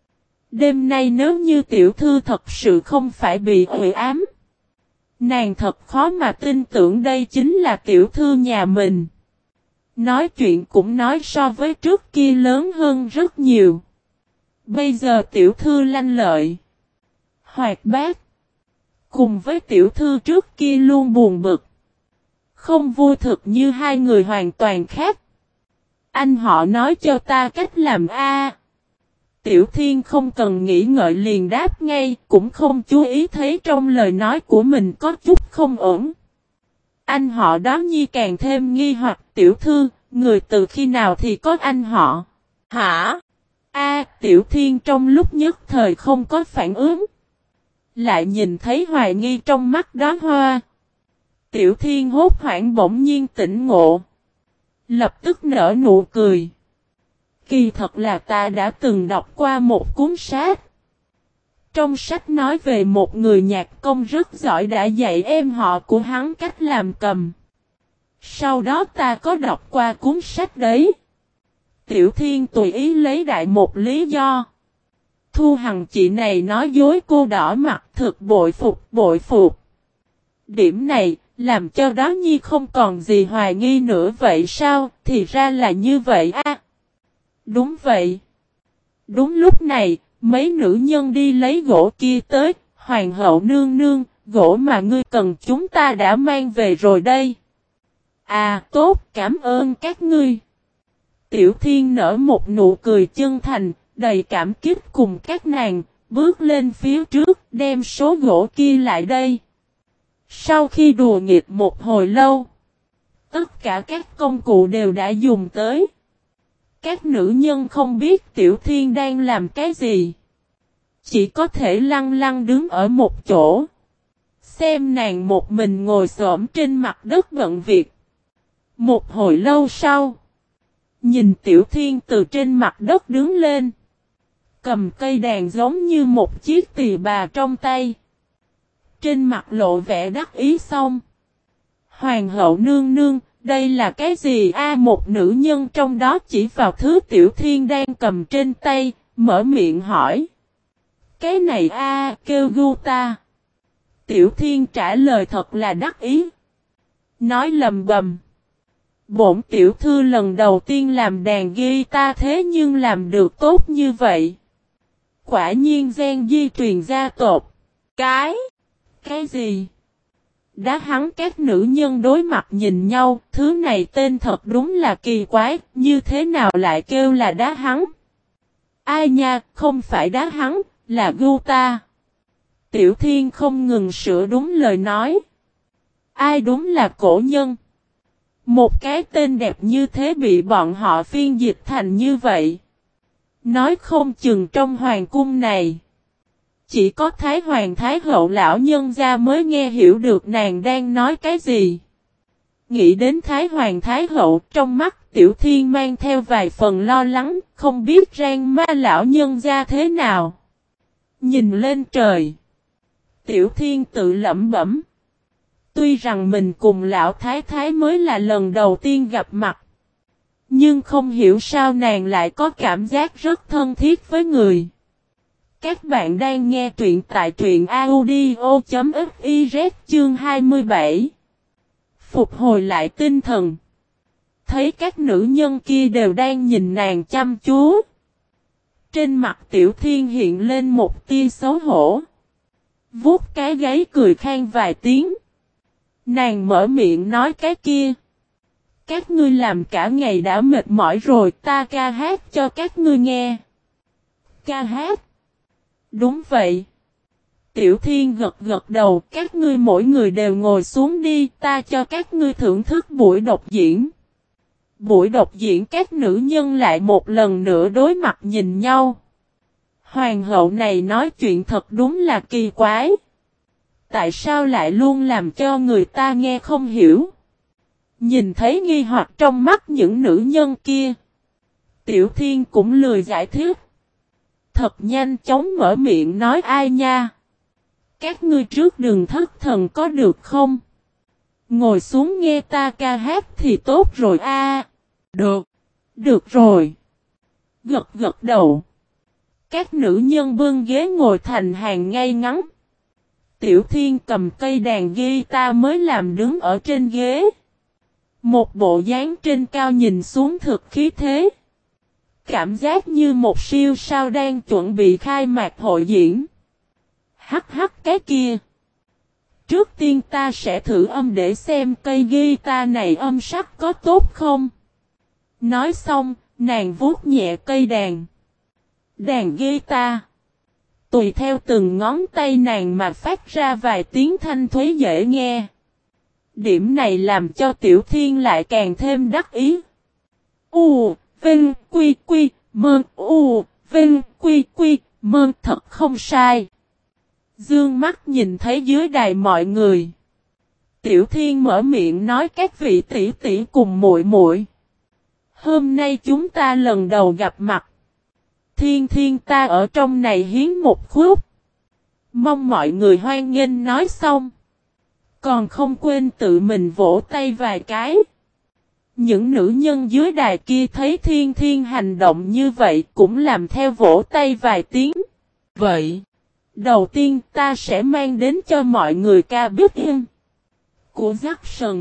Đêm nay nếu như tiểu thư thật sự không phải bị ủy ám, nàng thật khó mà tin tưởng đây chính là tiểu thư nhà mình. Nói chuyện cũng nói so với trước kia lớn hơn rất nhiều. Bây giờ tiểu thư lanh lợi, hoạt bát, cùng với tiểu thư trước kia luôn buồn bực, không vui thực như hai người hoàn toàn khác. Anh họ nói cho ta cách làm a. Tiểu Thiên không cần nghĩ ngợi liền đáp ngay, cũng không chú ý thấy trong lời nói của mình có chút không ổn. Anh họ đó nhi càng thêm nghi hoặc. Tiểu thư, người từ khi nào thì có anh họ? Hả? A, Tiểu Thiên trong lúc nhất thời không có phản ứng. Lại nhìn thấy hoài nghi trong mắt đó hoa. Tiểu Thiên hốt hoảng bỗng nhiên tỉnh ngộ. Lập tức nở nụ cười. Kỳ thật là ta đã từng đọc qua một cuốn sách. Trong sách nói về một người nhạc công rất giỏi đã dạy em họ của hắn cách làm cầm. Sau đó ta có đọc qua cuốn sách đấy. Tiểu Thiên tùy ý lấy đại một lý do. Thu Hằng chị này nói dối cô đỏ mặt, thực bội phục bội phục. Điểm này làm cho đó nhi không còn gì hoài nghi nữa. Vậy sao? Thì ra là như vậy a. À, đúng vậy. Đúng lúc này, mấy nữ nhân đi lấy gỗ kia tới. Hoàng hậu nương nương, gỗ mà ngươi cần chúng ta đã mang về rồi đây. À tốt, cảm ơn các ngươi. Tiểu Thiên nở một nụ cười chân thành, đầy cảm kích cùng các nàng, bước lên phía trước, đem số gỗ kia lại đây. Sau khi đùa nghịch một hồi lâu, tất cả các công cụ đều đã dùng tới. Các nữ nhân không biết Tiểu Thiên đang làm cái gì, chỉ có thể lăng lăng đứng ở một chỗ, xem nàng một mình ngồi xổm trên mặt đất bận việc. Một hồi lâu sau, nhìn Tiểu Thiên từ trên mặt đất đứng lên, cầm cây đàn giống như một chiếc tỳ bà trong tay, trên mặt lộ vẻ đắc ý xong. Hoàng hậu nương nương, đây là cái gì a? À, một nữ nhân trong đó chỉ vào thứ Tiểu Thiên đang cầm trên tay, mở miệng hỏi. Cái này a, à, kêu guitar. Tiểu Thiên trả lời thật là đắc ý. Nói lầm bầm. Bổn tiểu thư lần đầu tiên làm đàn guitar thế nhưng làm được tốt như vậy. Quả nhiên gen di truyền gia tộc. Cái? Cái gì? Đá hắn các nữ nhân đối mặt nhìn nhau, thứ này tên thật đúng là kỳ quái, như thế nào lại kêu là đá hắn? Ai nha, không phải đá hắn, là guitar. Tiểu Thiên không ngừng sửa đúng lời nói. Ai đúng là cổ nhân? Một cái tên đẹp như thế bị bọn họ phiên dịch thành như vậy. Nói không chừng trong hoàng cung này, chỉ có Thái Hoàng Thái Hậu lão nhân gia mới nghe hiểu được nàng đang nói cái gì. Nghĩ đến Thái Hoàng Thái Hậu, trong mắt Tiểu Thiên mang theo vài phần lo lắng, không biết Rang Ma lão nhân gia thế nào. Nhìn lên trời, Tiểu Thiên tự lẩm bẩm. Tuy rằng mình cùng lão Thái Thái mới là lần đầu tiên gặp mặt, nhưng không hiểu sao nàng lại có cảm giác rất thân thiết với người. Các bạn đang nghe truyện tại truyện audio chấm fiz chương hai mươi bảy. Phục hồi lại tinh thần. Thấy các nữ nhân kia đều đang nhìn nàng chăm chú. Trên mặt Tiểu Thiên hiện lên một tia xấu hổ. Vuốt cái gáy cười khan vài tiếng. Nàng mở miệng nói cái kia. Các ngươi làm cả ngày đã mệt mỏi rồi, ta ca hát cho các ngươi nghe. Ca hát? Đúng vậy. Tiểu Thiên gật gật đầu, các ngươi mỗi người đều ngồi xuống đi, ta cho các ngươi thưởng thức buổi độc diễn. Buổi độc diễn các nữ nhân lại một lần nữa đối mặt nhìn nhau. Hoàng hậu này nói chuyện thật đúng là kỳ quái. Tại sao lại luôn làm cho người ta nghe không hiểu? Nhìn thấy nghi hoặc trong mắt những nữ nhân kia. Tiểu Thiên cũng lười giải thích. Thật nhanh chóng mở miệng nói ai nha. Các ngươi trước đừng thất thần có được không? Ngồi xuống nghe ta ca hát thì tốt rồi a. À, được. Được rồi. Gật gật đầu. Các nữ nhân bưng ghế ngồi thành hàng ngay ngắn. Tiểu Thiên cầm cây đàn guitar mới làm đứng ở trên ghế. Một bộ dáng trên cao nhìn xuống thực khí thế. Cảm giác như một siêu sao đang chuẩn bị khai mạc hội diễn. Hắc hắc cái kia. Trước tiên ta sẽ thử âm để xem cây guitar này âm sắc có tốt không. Nói xong, nàng vuốt nhẹ cây đàn. Đàn guitar. Tùy theo từng ngón tay nàng mà phát ra vài tiếng thanh thuế dễ nghe. Điểm này làm cho Tiểu Thiên lại càng thêm đắc ý. U, Vinh, Quy, Quy, Mơn, U, Vinh, Quy, Quy, Mơn thật không sai. Dương mắt nhìn thấy dưới đài mọi người. Tiểu Thiên mở miệng nói các vị tỷ tỷ cùng muội muội. Hôm nay chúng ta lần đầu gặp mặt. Thiên Thiên ta ở trong này hiến một khúc. Mong mọi người hoan nghênh nói xong. Còn không quên tự mình vỗ tay vài cái. Những nữ nhân dưới đài kia thấy Thiên Thiên hành động như vậy cũng làm theo vỗ tay vài tiếng. Vậy, đầu tiên ta sẽ mang đến cho mọi người ca biết in của Jackson.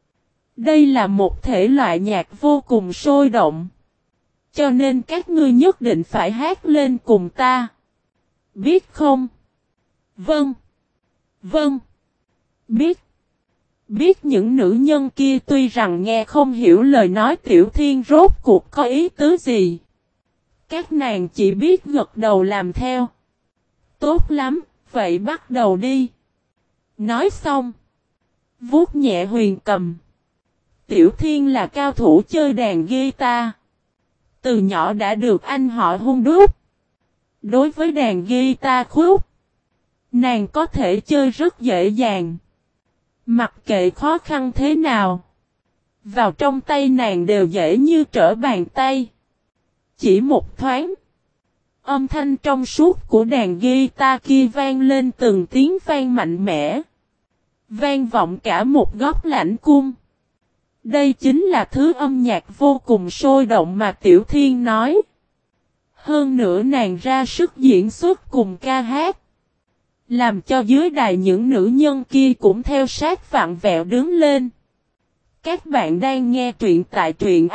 Đây là một thể loại nhạc vô cùng sôi động. Cho nên các ngươi nhất định phải hát lên cùng ta. Biết không? Vâng. Vâng. Biết. Biết những nữ nhân kia tuy rằng nghe không hiểu lời nói Tiểu Thiên rốt cuộc có ý tứ gì. Các nàng chỉ biết gật đầu làm theo. Tốt lắm, vậy bắt đầu đi. Nói xong. Vuốt nhẹ huyền cầm. Tiểu Thiên là cao thủ chơi đàn guitar. Từ nhỏ đã được anh họ hung đúc. Đối với đàn guitar khúc, nàng có thể chơi rất dễ dàng. Mặc kệ khó khăn thế nào, vào trong tay nàng đều dễ như trở bàn tay. Chỉ một thoáng, âm thanh trong suốt của đàn guitar kia vang lên từng tiếng vang mạnh mẽ. Vang vọng cả một góc lãnh cung. Đây chính là thứ âm nhạc vô cùng sôi động mà Tiểu Thiên nói. Hơn nữa nàng ra sức diễn xuất cùng ca hát. Làm cho dưới đài những nữ nhân kia cũng theo sát vặn vẹo đứng lên. Các bạn đang nghe truyện tại truyện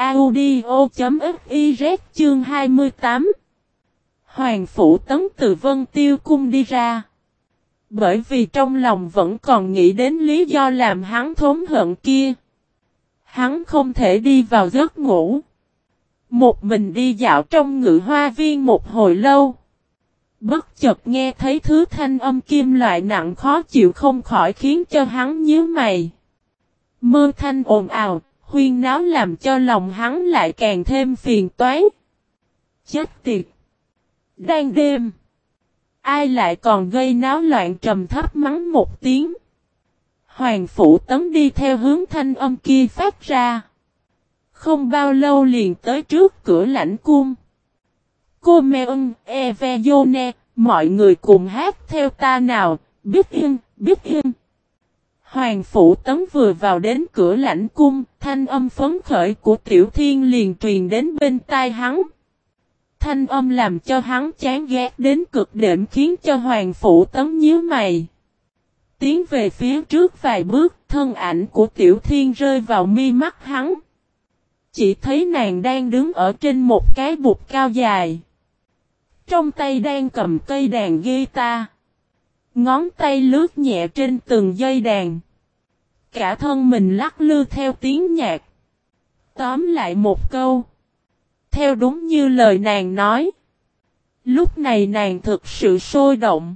audio.fiz chương hai mươi tám. Hoàng phủ Tấn từ Vân Tiêu Cung đi ra. Bởi vì trong lòng vẫn còn nghĩ đến lý do làm hắn thốn hận kia. Hắn không thể đi vào giấc ngủ. Một mình đi dạo trong ngự hoa viên một hồi lâu. Bất chợt nghe thấy thứ thanh âm kim loại nặng khó chịu không khỏi khiến cho hắn nhíu mày. Mơ thanh ồn ào, huyên náo làm cho lòng hắn lại càng thêm phiền toái. Chết tiệt! Đang đêm! Ai lại còn gây náo loạn trầm thấp mắng một tiếng. Hoàng phủ Tấn đi theo hướng thanh âm kia phát ra. Không bao lâu liền tới trước cửa lãnh cung. Cô mê ưng, Eveyone, mọi người cùng hát theo ta nào, biết yên, biết yên. Hoàng phủ Tấn vừa vào đến cửa lãnh cung, thanh âm phấn khởi của Tiểu Thiên liền truyền đến bên tai hắn. Thanh âm làm cho hắn chán ghét đến cực điểm khiến cho Hoàng phủ Tấn nhíu mày. Tiến về phía trước vài bước, thân ảnh của Tiểu Thiên rơi vào mi mắt hắn. Chỉ thấy nàng đang đứng ở trên một cái bục cao dài. Trong tay đang cầm cây đàn guitar. Ngón tay lướt nhẹ trên từng dây đàn. Cả thân mình lắc lư theo tiếng nhạc. Tóm lại một câu. Theo đúng như lời nàng nói. Lúc này nàng thực sự sôi động.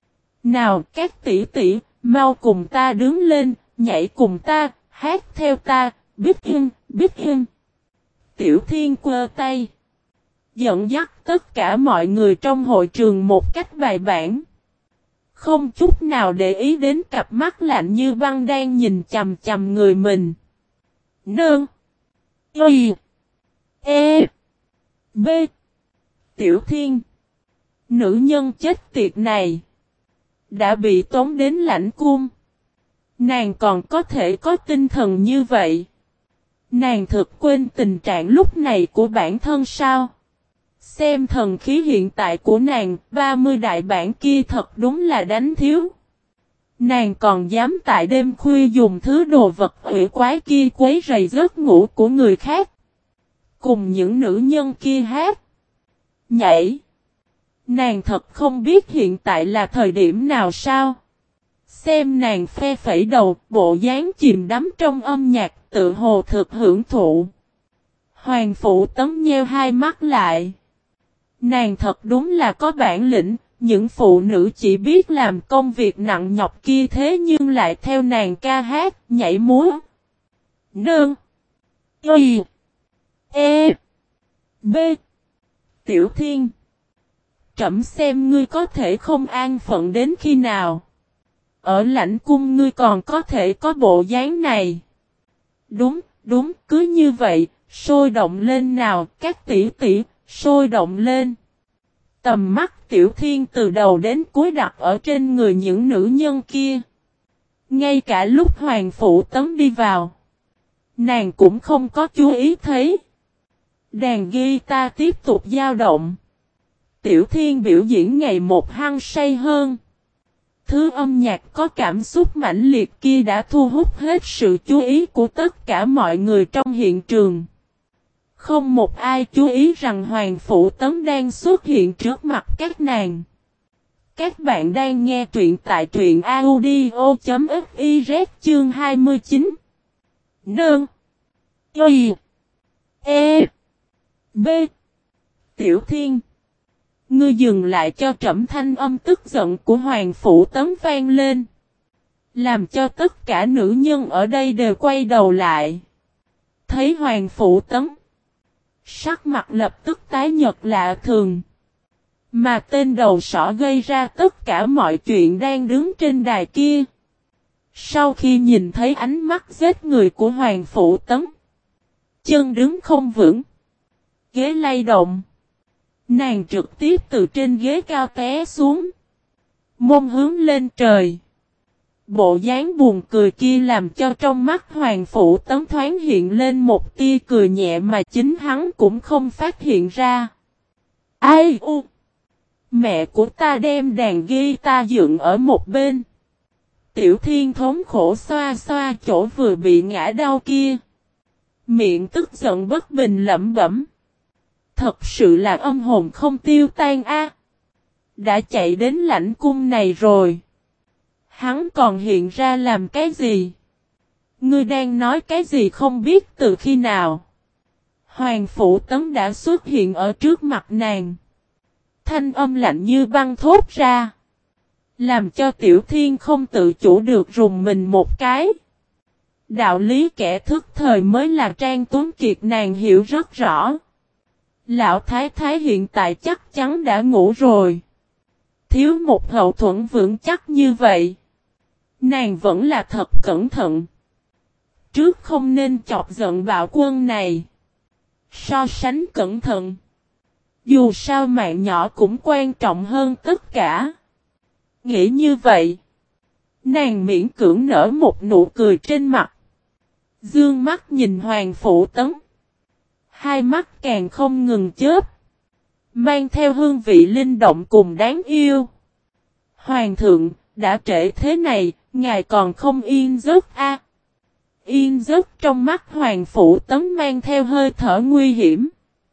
Nào các tỷ tỷ, mau cùng ta đứng lên, nhảy cùng ta, hát theo ta, biết hưng, biết hưng. Tiểu Thiên quơ tay. Dẫn dắt tất cả mọi người trong hội trường một cách bài bản. Không chút nào để ý đến cặp mắt lạnh như băng đang nhìn chằm chằm người mình. Nương. Y. E. B. Tiểu Thiên. Nữ nhân chết tiệt này. Đã bị tống đến lãnh cung. Nàng còn có thể có tinh thần như vậy. Nàng thực quên tình trạng lúc này của bản thân sao? Xem thần khí hiện tại của nàng, ba mươi đại bản kia thật đúng là đánh thiếu. Nàng còn dám tại đêm khuya dùng thứ đồ vật hủy quái kia quấy rầy giấc ngủ của người khác. Cùng những nữ nhân kia hát. Nhảy. Nàng thật không biết hiện tại là thời điểm nào sao. Xem nàng phe phẩy đầu, bộ dáng chìm đắm trong âm nhạc, tự hồ thực hưởng thụ. Hoàng Phụ Tấn nheo hai mắt lại. Nàng thật đúng là có bản lĩnh, những phụ nữ chỉ biết làm công việc nặng nhọc kia thế nhưng lại theo nàng ca hát, nhảy múa. Nương. Y. E. B. Tiểu Thiên. Trẫm xem ngươi có thể không an phận đến khi nào. Ở lãnh cung ngươi còn có thể có bộ dáng này. Đúng, đúng, cứ như vậy, sôi động lên nào, các tỷ tỷ, sôi động lên. Tầm mắt Tiểu Thiên từ đầu đến cuối đặt ở trên người những nữ nhân kia. Ngay cả lúc Hoàng Phụ Tấn đi vào, nàng cũng không có chú ý thấy. Đàn guitar tiếp tục dao động. Tiểu Thiên biểu diễn ngày một hăng say hơn. Thứ âm nhạc có cảm xúc mãnh liệt kia đã thu hút hết sự chú ý của tất cả mọi người trong hiện trường. Không một ai chú ý rằng Hoàng Phụ Tấn đang xuất hiện trước mặt các nàng. Các bạn đang nghe truyện tại truyện audio chấm fiz chương hai mươi chín. Nương. Y. E. B. Tiểu Thiên. Ngươi dừng lại cho trẫm, thanh âm tức giận của Hoàng Phụ Tấn vang lên. Làm cho tất cả nữ nhân ở đây đều quay đầu lại. Thấy Hoàng Phụ Tấn. Sắc mặt lập tức tái nhợt lạ thường. Mà tên đầu sỏ gây ra tất cả mọi chuyện đang đứng trên đài kia. Sau khi nhìn thấy ánh mắt giết người của Hoàng Phụ Tấn. Chân đứng không vững. Ghế lay động. Nàng trực tiếp từ trên ghế cao té xuống. Mông hướng lên trời. Bộ dáng buồn cười kia làm cho trong mắt Hoàng Phụ Tấn thoáng hiện lên một tia cười nhẹ mà chính hắn cũng không phát hiện ra. Ai u! Mẹ của ta đem đàn guitar dựng ở một bên. Tiểu Thiên thống khổ xoa xoa chỗ vừa bị ngã đau kia. Miệng tức giận bất bình lẩm bẩm. Thật sự là âm hồn không tiêu tan a. Đã chạy đến lãnh cung này rồi. Hắn còn hiện ra làm cái gì? Ngươi đang nói cái gì không biết từ khi nào? Hoàng Phụ Tấn đã xuất hiện ở trước mặt nàng. Thanh âm lạnh như băng thốt ra. Làm cho Tiểu Thiên không tự chủ được rùng mình một cái. Đạo lý kẻ thức thời mới là Trang Tuấn Kiệt nàng hiểu rất rõ. Lão Thái Thái hiện tại chắc chắn đã ngủ rồi. Thiếu một hậu thuẫn vững chắc như vậy. Nàng vẫn là thật cẩn thận. Trước không nên chọc giận bạo quân này. So sánh cẩn thận. Dù sao mạng nhỏ cũng quan trọng hơn tất cả. Nghĩ như vậy. Nàng miễn cưỡng nở một nụ cười trên mặt. Dương mắt nhìn Hoàng Phụ Tấn. Hai mắt càng không ngừng chớp. Mang theo hương vị linh động cùng đáng yêu. Hoàng thượng, đã trễ thế này, ngài còn không yên giấc a? À? Yên giấc trong mắt Hoàng Phụ Tấn mang theo hơi thở nguy hiểm.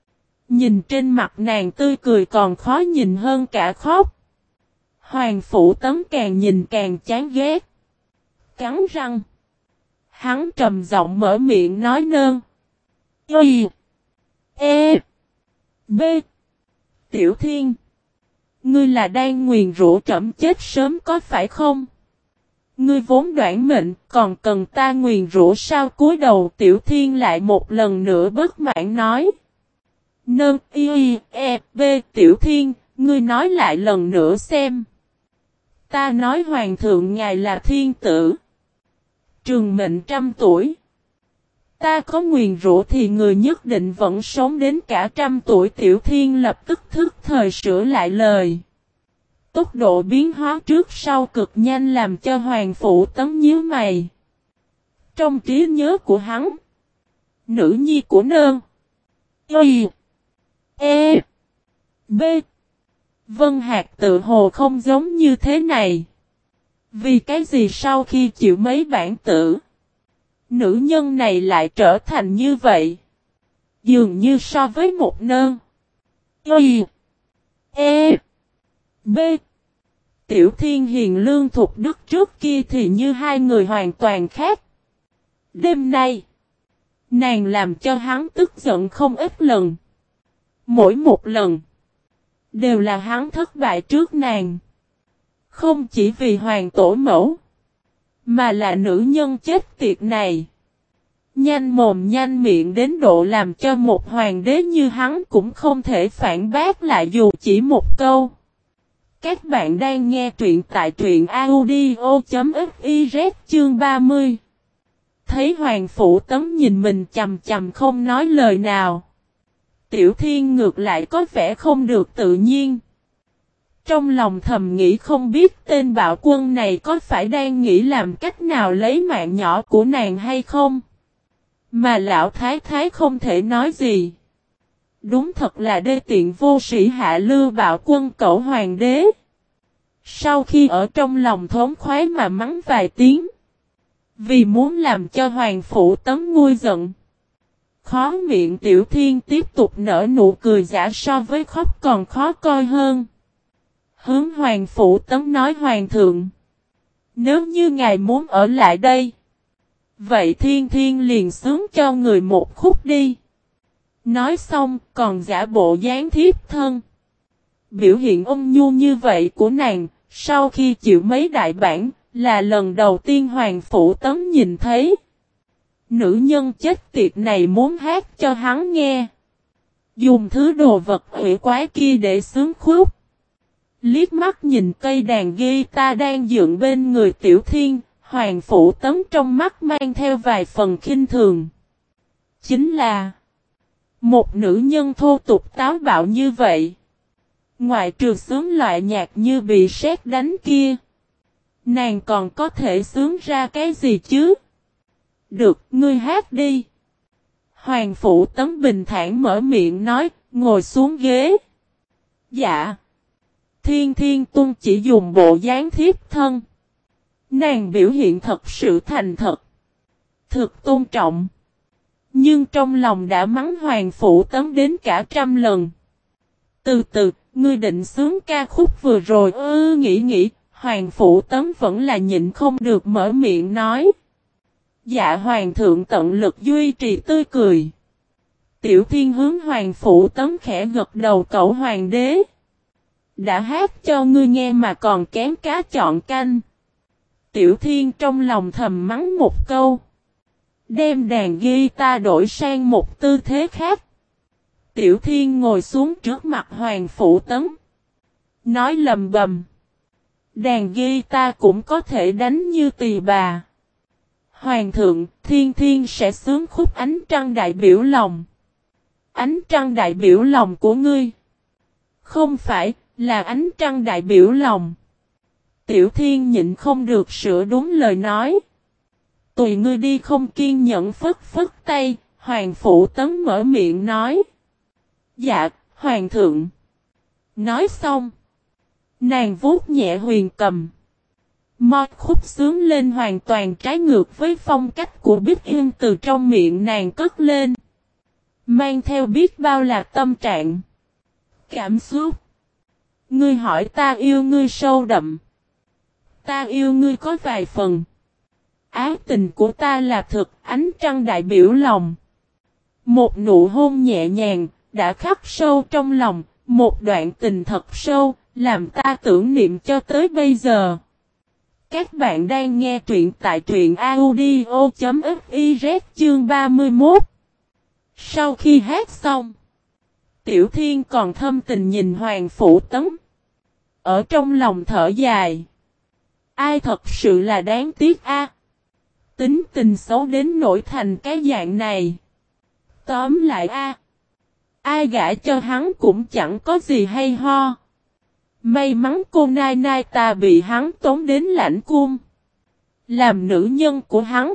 Nhìn trên mặt nàng tươi cười còn khó nhìn hơn cả khóc. Hoàng Phủ Tấn càng nhìn càng chán ghét. Cắn răng. Hắn trầm giọng mở miệng nói nơn. Y. E. B. Tiểu Thiên. Ngươi là đang nguyền rủa trẫm chết sớm có phải không? Ngươi vốn đoản mệnh, còn cần ta nguyền rủa sao? Cúi đầu Tiểu Thiên lại một lần nữa bất mãn nói. Nơn y e b Tiểu Thiên, ngươi nói lại lần nữa xem. Ta nói hoàng thượng ngài là thiên tử. Trường mệnh trăm tuổi. Ta có nguyền rủa thì người nhất định vẫn sống đến cả trăm tuổi. Tiểu Thiên lập tức thức thời sửa lại lời. Tốc độ biến hóa trước sau cực nhanh làm cho Hoàng Phủ Tấn nhíu mày. Trong trí nhớ của hắn, nữ nhi của nơn Y. E. B. Vân Hạc tự hồ không giống như thế này. Vì cái gì sau khi chịu mấy bản tử, nữ nhân này lại trở thành như vậy? Dường như so với một nơn Y. E. B. Tiểu Thiên Hiền Lương Thục Đức trước kia thì như hai người hoàn toàn khác. Đêm nay, nàng làm cho hắn tức giận không ít lần. Mỗi một lần, đều là hắn thất bại trước nàng. Không chỉ vì hoàng tổ mẫu, mà là nữ nhân chết tiệt này. Nhanh mồm nhanh miệng đến độ làm cho một hoàng đế như hắn cũng không thể phản bác lại dù chỉ một câu. Các bạn đang nghe truyện tại truyện audio.fiz chương ba mươi. Thấy Hoàng Phủ Tấn nhìn mình chầm chầm không nói lời nào. Tiểu Thiên ngược lại có vẻ không được tự nhiên. Trong lòng thầm nghĩ không biết tên bạo quân này có phải đang nghĩ làm cách nào lấy mạng nhỏ của nàng hay không. Mà lão thái thái không thể nói gì. Đúng thật là đê tiện vô sĩ hạ lưu bạo quân cẩu hoàng đế. Sau khi ở trong lòng thống khoái mà mắng vài tiếng. Vì muốn làm cho Hoàng Phủ Tấn nguôi giận. Khó miệng Tiểu Thiên tiếp tục nở nụ cười giả so với khóc còn khó coi hơn. Hướng Hoàng Phủ Tấn nói Hoàng thượng. Nếu như ngài muốn ở lại đây. Vậy Thiên Thiên liền sướng cho người một khúc đi. Nói xong còn giả bộ dáng thiếp thân. Biểu hiện ôn nhu như vậy của nàng, sau khi chịu mấy đại bản, là lần đầu tiên Hoàng Phủ Tấn nhìn thấy. Nữ nhân chết tiệt này muốn hát cho hắn nghe. Dùng thứ đồ vật hủy quái kia để sướng khúc. Liếc mắt nhìn cây đàn guitar đang dựng bên người Tiểu Thiên, Hoàng Phủ Tấn trong mắt mang theo vài phần khinh thường. Chính là một nữ nhân thô tục táo bạo như vậy. Ngoại trừ sướng loại nhạc như bị sét đánh kia. Nàng còn có thể sướng ra cái gì chứ? Được, ngươi hát đi. Hoàng Phủ Tấn bình thản mở miệng nói, ngồi xuống ghế. Dạ. Thiên Thiên Tuân chỉ dùng bộ dáng thiếp thân. Nàng biểu hiện thật sự thành thật. Thực tôn trọng. Nhưng trong lòng đã mắng Hoàng Phủ Tấn đến cả trăm lần. Từ từ, ngươi định sướng ca khúc vừa rồi ư nghĩ nghĩ, Hoàng Phủ Tấn vẫn là nhịn không được mở miệng nói. Dạ Hoàng thượng tận lực duy trì tươi cười. Tiểu Thiên hướng Hoàng Phủ Tấn khẽ gật đầu cậu hoàng đế. Đã hát cho ngươi nghe mà còn kém cá chọn canh. Tiểu Thiên trong lòng thầm mắng một câu. Đem đàn guitar đổi sang một tư thế khác. Tiểu Thiên ngồi xuống trước mặt Hoàng Phủ Tấn. Nói lầm bầm. Đàn guitar cũng có thể đánh như tỳ bà. Hoàng thượng, Thiên Thiên sẽ sướng khúc ánh trăng đại biểu lòng. Ánh trăng đại biểu lòng của ngươi. Không phải, là ánh trăng đại biểu lòng. Tiểu Thiên nhịn không được sửa đúng lời nói. Tùy ngươi đi không kiên nhẫn phất phất tay, Hoàng Phủ Tấn mở miệng nói. Dạ, Hoàng thượng. Nói xong. Nàng vuốt nhẹ huyền cầm. Một khúc sướng lên hoàn toàn trái ngược với phong cách của Bích Yên từ trong miệng nàng cất lên. Mang theo biết bao là tâm trạng. Cảm xúc. Ngươi hỏi ta yêu ngươi sâu đậm. Ta yêu ngươi có vài phần. Ái tình của ta là thực, ánh trăng đại biểu lòng. Một nụ hôn nhẹ nhàng, đã khắc sâu trong lòng, một đoạn tình thật sâu, làm ta tưởng niệm cho tới bây giờ. Các bạn đang nghe truyện tại truyện audio.fiz chương ba mươi mốt. Sau khi hát xong, Tiểu Thiên còn thâm tình nhìn Hoàng Phủ Tấn. Ở trong lòng thở dài. Ai thật sự là đáng tiếc a. Tính tình xấu đến nỗi thành cái dạng này. Tóm lại a, ai gả cho hắn cũng chẳng có gì hay ho. May mắn cô nai nai ta bị hắn tống đến lãnh cung. Làm nữ nhân của hắn.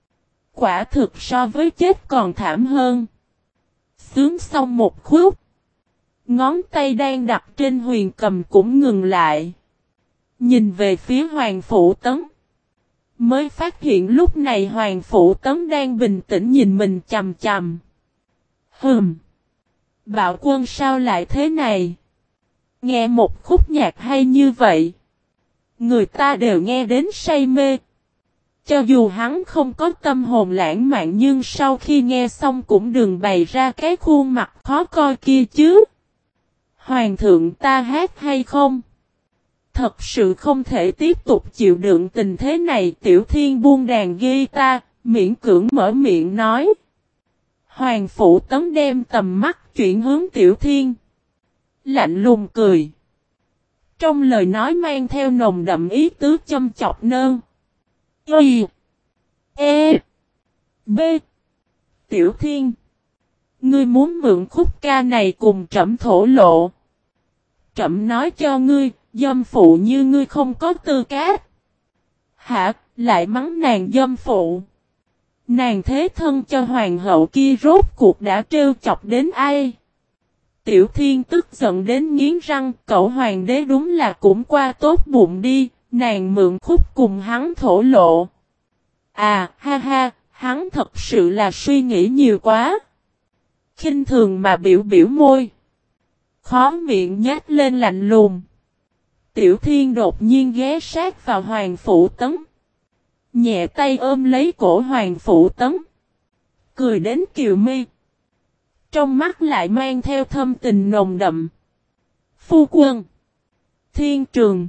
Quả thực so với chết còn thảm hơn. Sướng xong một khúc. Ngón tay đang đặt trên huyền cầm cũng ngừng lại. Nhìn về phía Hoàng Phủ Tấn. Mới phát hiện lúc này Hoàng Phủ Tấn đang bình tĩnh nhìn mình chằm chằm. Hừm. Bạo Quân sao lại thế này? Nghe một khúc nhạc hay như vậy. Người ta đều nghe đến say mê. Cho dù hắn không có tâm hồn lãng mạn nhưng sau khi nghe xong cũng đừng bày ra cái khuôn mặt khó coi kia chứ. Hoàng thượng ta hát hay không? Thật sự không thể tiếp tục chịu đựng tình thế này. Tiểu Thiên buông đàn guitar, miễn cưỡng mở miệng nói. Hoàng Phủ Tấn đem tầm mắt chuyển hướng Tiểu Thiên. Lạnh lùng cười. Trong lời nói mang theo nồng đậm ý tứ châm chọc nơn. Y. E. B. Tiểu Thiên. Ngươi muốn mượn khúc ca này cùng trẫm thổ lộ. Trẫm nói cho ngươi, dâm phụ như ngươi không có tư cách. Hả, lại mắng nàng dâm phụ. Nàng thế thân cho hoàng hậu kia rốt cuộc đã trêu chọc đến ai? Tiểu Thiên tức giận đến nghiến răng, cậu hoàng đế đúng là cũng qua tốt bụng đi, nàng mượn khúc cùng hắn thổ lộ. À, ha ha, hắn thật sự là suy nghĩ nhiều quá. Khinh thường mà biểu biểu môi. Khó miệng nhếch lên lạnh lùng. Tiểu Thiên đột nhiên ghé sát vào Hoàng Phủ Tấn. Nhẹ tay ôm lấy cổ Hoàng Phủ Tấn. Cười đến kiều mi. Trong mắt lại mang theo thâm tình nồng đậm. Phu quân. Thiên trường.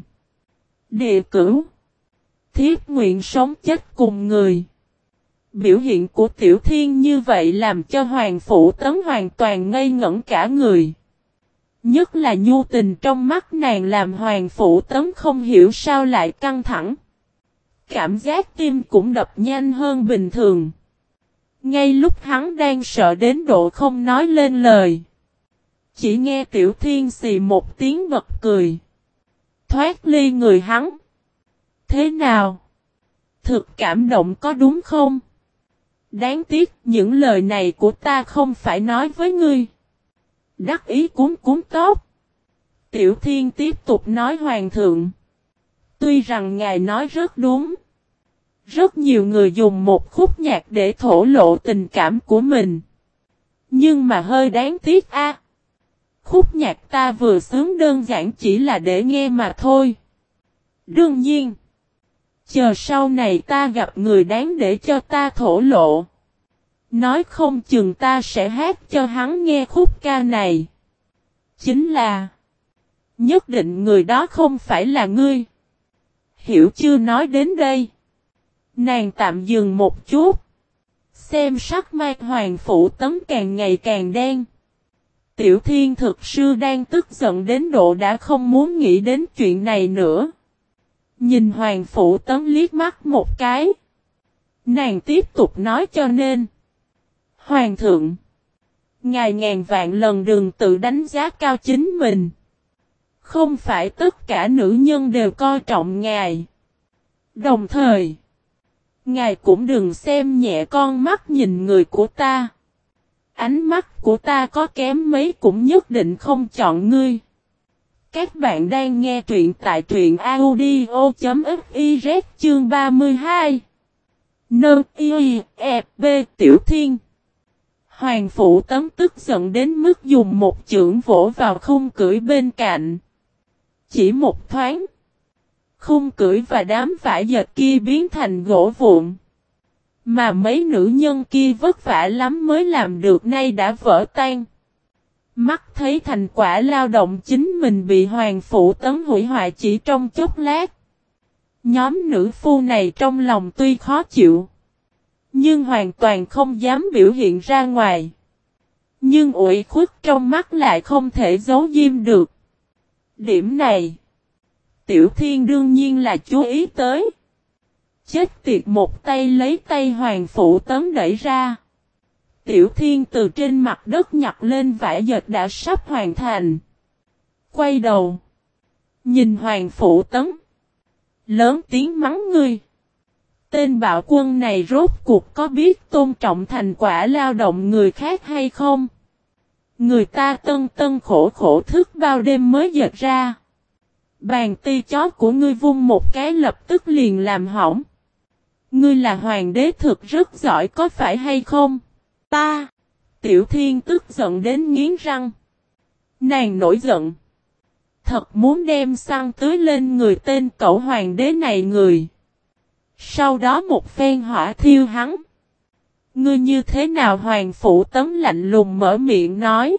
Địa cửu. Thiết nguyện sống chết cùng người. Biểu hiện của Tiểu Thiên như vậy làm cho Hoàng Phủ Tấn hoàn toàn ngây ngẩn cả người. Nhất là nhu tình trong mắt nàng làm Hoàng Phủ Tấn không hiểu sao lại căng thẳng. Cảm giác tim cũng đập nhanh hơn bình thường. Ngay lúc hắn đang sợ đến độ không nói lên lời. Chỉ nghe Tiểu Thiên xì một tiếng bật cười. Thoát ly người hắn. Thế nào? Thực cảm động có đúng không? Đáng tiếc những lời này của ta không phải nói với ngươi. Đắc ý cuốn cuốn tóc. Tiểu Thiên tiếp tục nói hoàng thượng. Tuy rằng ngài nói rất đúng. Rất nhiều người dùng một khúc nhạc để thổ lộ tình cảm của mình. Nhưng mà hơi đáng tiếc a. Khúc nhạc ta vừa sướng đơn giản chỉ là để nghe mà thôi. Đương nhiên. Chờ sau này ta gặp người đáng để cho ta thổ lộ. Nói không chừng ta sẽ hát cho hắn nghe khúc ca này. Chính là. Nhất định người đó không phải là ngươi. Hiểu chưa? Nói đến đây. Nàng tạm dừng một chút. Xem sắc mặt Hoàng Phủ Tấn càng ngày càng đen. Tiểu Thiên thực sư đang tức giận đến độ đã không muốn nghĩ đến chuyện này nữa. Nhìn Hoàng Phủ Tấn liếc mắt một cái. Nàng tiếp tục nói cho nên. Hoàng thượng. Ngài ngàn vạn lần đừng tự đánh giá cao chính mình. Không phải tất cả nữ nhân đều coi trọng ngài. Đồng thời. Ngài cũng đừng xem nhẹ con mắt nhìn người của ta. Ánh mắt của ta có kém mấy cũng nhất định không chọn ngươi. Các bạn đang nghe truyện tại truyện audio.fiz chương ba mươi hai. Nơ y e b Tiểu Thiên. Hoàng Phụ Tấn tức giận đến mức dùng một chưởng vỗ vào khung cưỡi bên cạnh. Chỉ một thoáng, khung cưỡi và đám vải dệt kia biến thành gỗ vụn. Mà mấy nữ nhân kia vất vả lắm mới làm được nay đã vỡ tan. Mắt thấy thành quả lao động chính mình bị Hoàng Phụ Tấn hủy hoại chỉ trong chốc lát. Nhóm nữ phu này trong lòng tuy khó chịu, nhưng hoàn toàn không dám biểu hiện ra ngoài. Nhưng ủy khuất trong mắt lại không thể giấu diêm được. Điểm này, Tiểu Thiên đương nhiên là chú ý tới. Chết tiệt, một tay lấy tay Hoàng Phụ Tấn đẩy ra. Tiểu Thiên từ trên mặt đất nhặt lên vải dệt đã sắp hoàn thành. Quay đầu, nhìn Hoàng Phụ Tấn, lớn tiếng mắng ngươi. Tên bạo quân này rốt cuộc có biết tôn trọng thành quả lao động người khác hay không? Người ta tân tân khổ khổ thức bao đêm mới dệt ra. Bàn ti chó của ngươi vung một cái lập tức liền làm hỏng. Ngươi là hoàng đế thực rất giỏi có phải hay không? Ta! Tiểu Thiên tức giận đến nghiến răng. Nàng nổi giận. Thật muốn đem xăng tưới lên người tên cẩu hoàng đế này người. Sau đó một phen hỏa thiêu hắn. Ngươi như thế nào? Hoàng Phụ Tấn lạnh lùng mở miệng nói.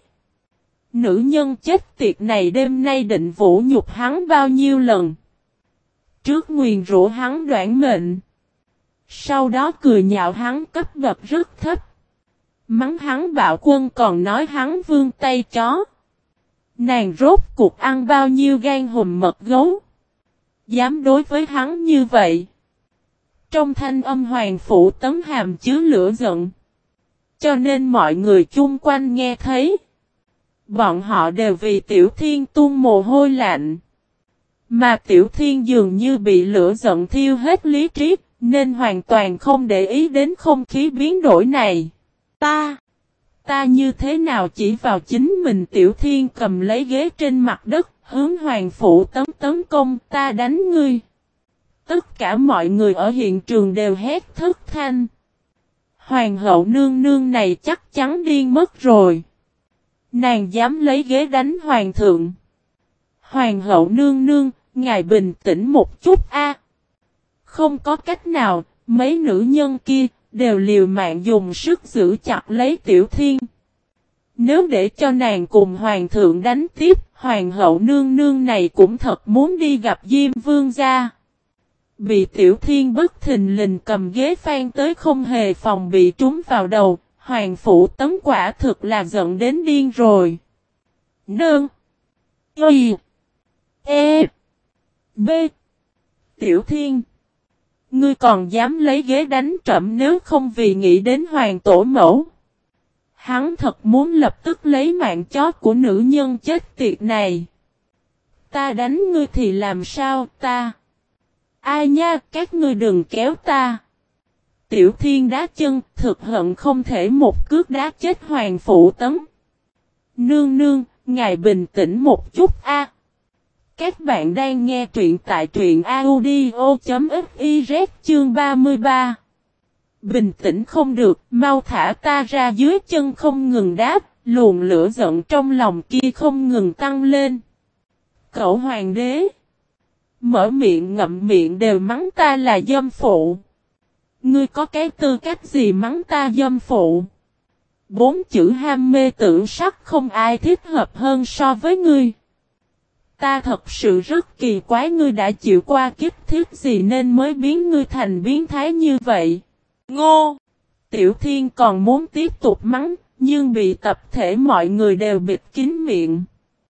Nữ nhân chết tiệt này đêm nay định vũ nhục hắn bao nhiêu lần. Trước nguyền rủa hắn đoản mệnh. Sau đó cười nhạo hắn cấp bậc rất thấp. Mắng hắn bạo quân còn nói hắn vương tay chó. Nàng rốt cuộc ăn bao nhiêu gan hùm mật gấu. Dám đối với hắn như vậy. Trong thanh âm Hoàng Phụ Tấn hàm chứa lửa giận. Cho nên mọi người chung quanh nghe thấy. Bọn họ đều vì Tiểu Thiên tuôn mồ hôi lạnh. Mà Tiểu Thiên dường như bị lửa giận thiêu hết lý trí, nên hoàn toàn không để ý đến không khí biến đổi này. Ta, ta như thế nào chỉ vào chính mình? Tiểu Thiên cầm lấy ghế trên mặt đất, hướng Hoàng Phụ Tấn tấn công. Ta đánh ngươi. Tất cả mọi người ở hiện trường đều hét thất thanh. Hoàng hậu nương nương này chắc chắn điên mất rồi. Nàng dám lấy ghế đánh hoàng thượng. Hoàng hậu nương nương, ngài bình tĩnh một chút a. Không có cách nào, mấy nữ nhân kia đều liều mạng dùng sức giữ chặt lấy Tiểu Thiên. Nếu để cho nàng cùng hoàng thượng đánh tiếp, hoàng hậu nương nương này cũng thật muốn đi gặp Diêm Vương gia. Bị Tiểu Thiên bất thình lình cầm ghế phan tới không hề phòng bị trúng vào đầu, Hoàng Phụ Tấn quả thực là giận đến điên rồi. Nương. Y. E. B. Tiểu Thiên. Ngươi còn dám lấy ghế đánh trẫm, nếu không vì nghĩ đến hoàng tổ mẫu. Hắn thật muốn lập tức lấy mạng chó của nữ nhân chết tiệt này. Ta đánh ngươi thì làm sao ta? Ai nha, các ngươi đừng kéo ta. Tiểu Thiên đá chân, thực hận không thể một cước đá chết Hoàng Phụ Tấn. Nương nương, ngài bình tĩnh một chút a. Các bạn đang nghe truyện tại truyện audio chấm fiz chương ba mươi ba. Bình tĩnh không được, mau thả ta ra. Dưới chân không ngừng đáp, luồng lửa giận trong lòng kia không ngừng tăng lên. Cậu hoàng đế, mở miệng ngậm miệng đều mắng ta là dâm phụ. Ngươi có cái tư cách gì mắng ta dâm phụ? Bốn chữ ham mê tưởng sắc không ai thích hợp hơn so với ngươi. Ta thật sự rất kỳ quái ngươi đã chịu qua kiếp thiết gì nên mới biến ngươi thành biến thái như vậy. Ngô! Tiểu Thiên còn muốn tiếp tục mắng, nhưng bị tập thể mọi người đều bịt kín miệng.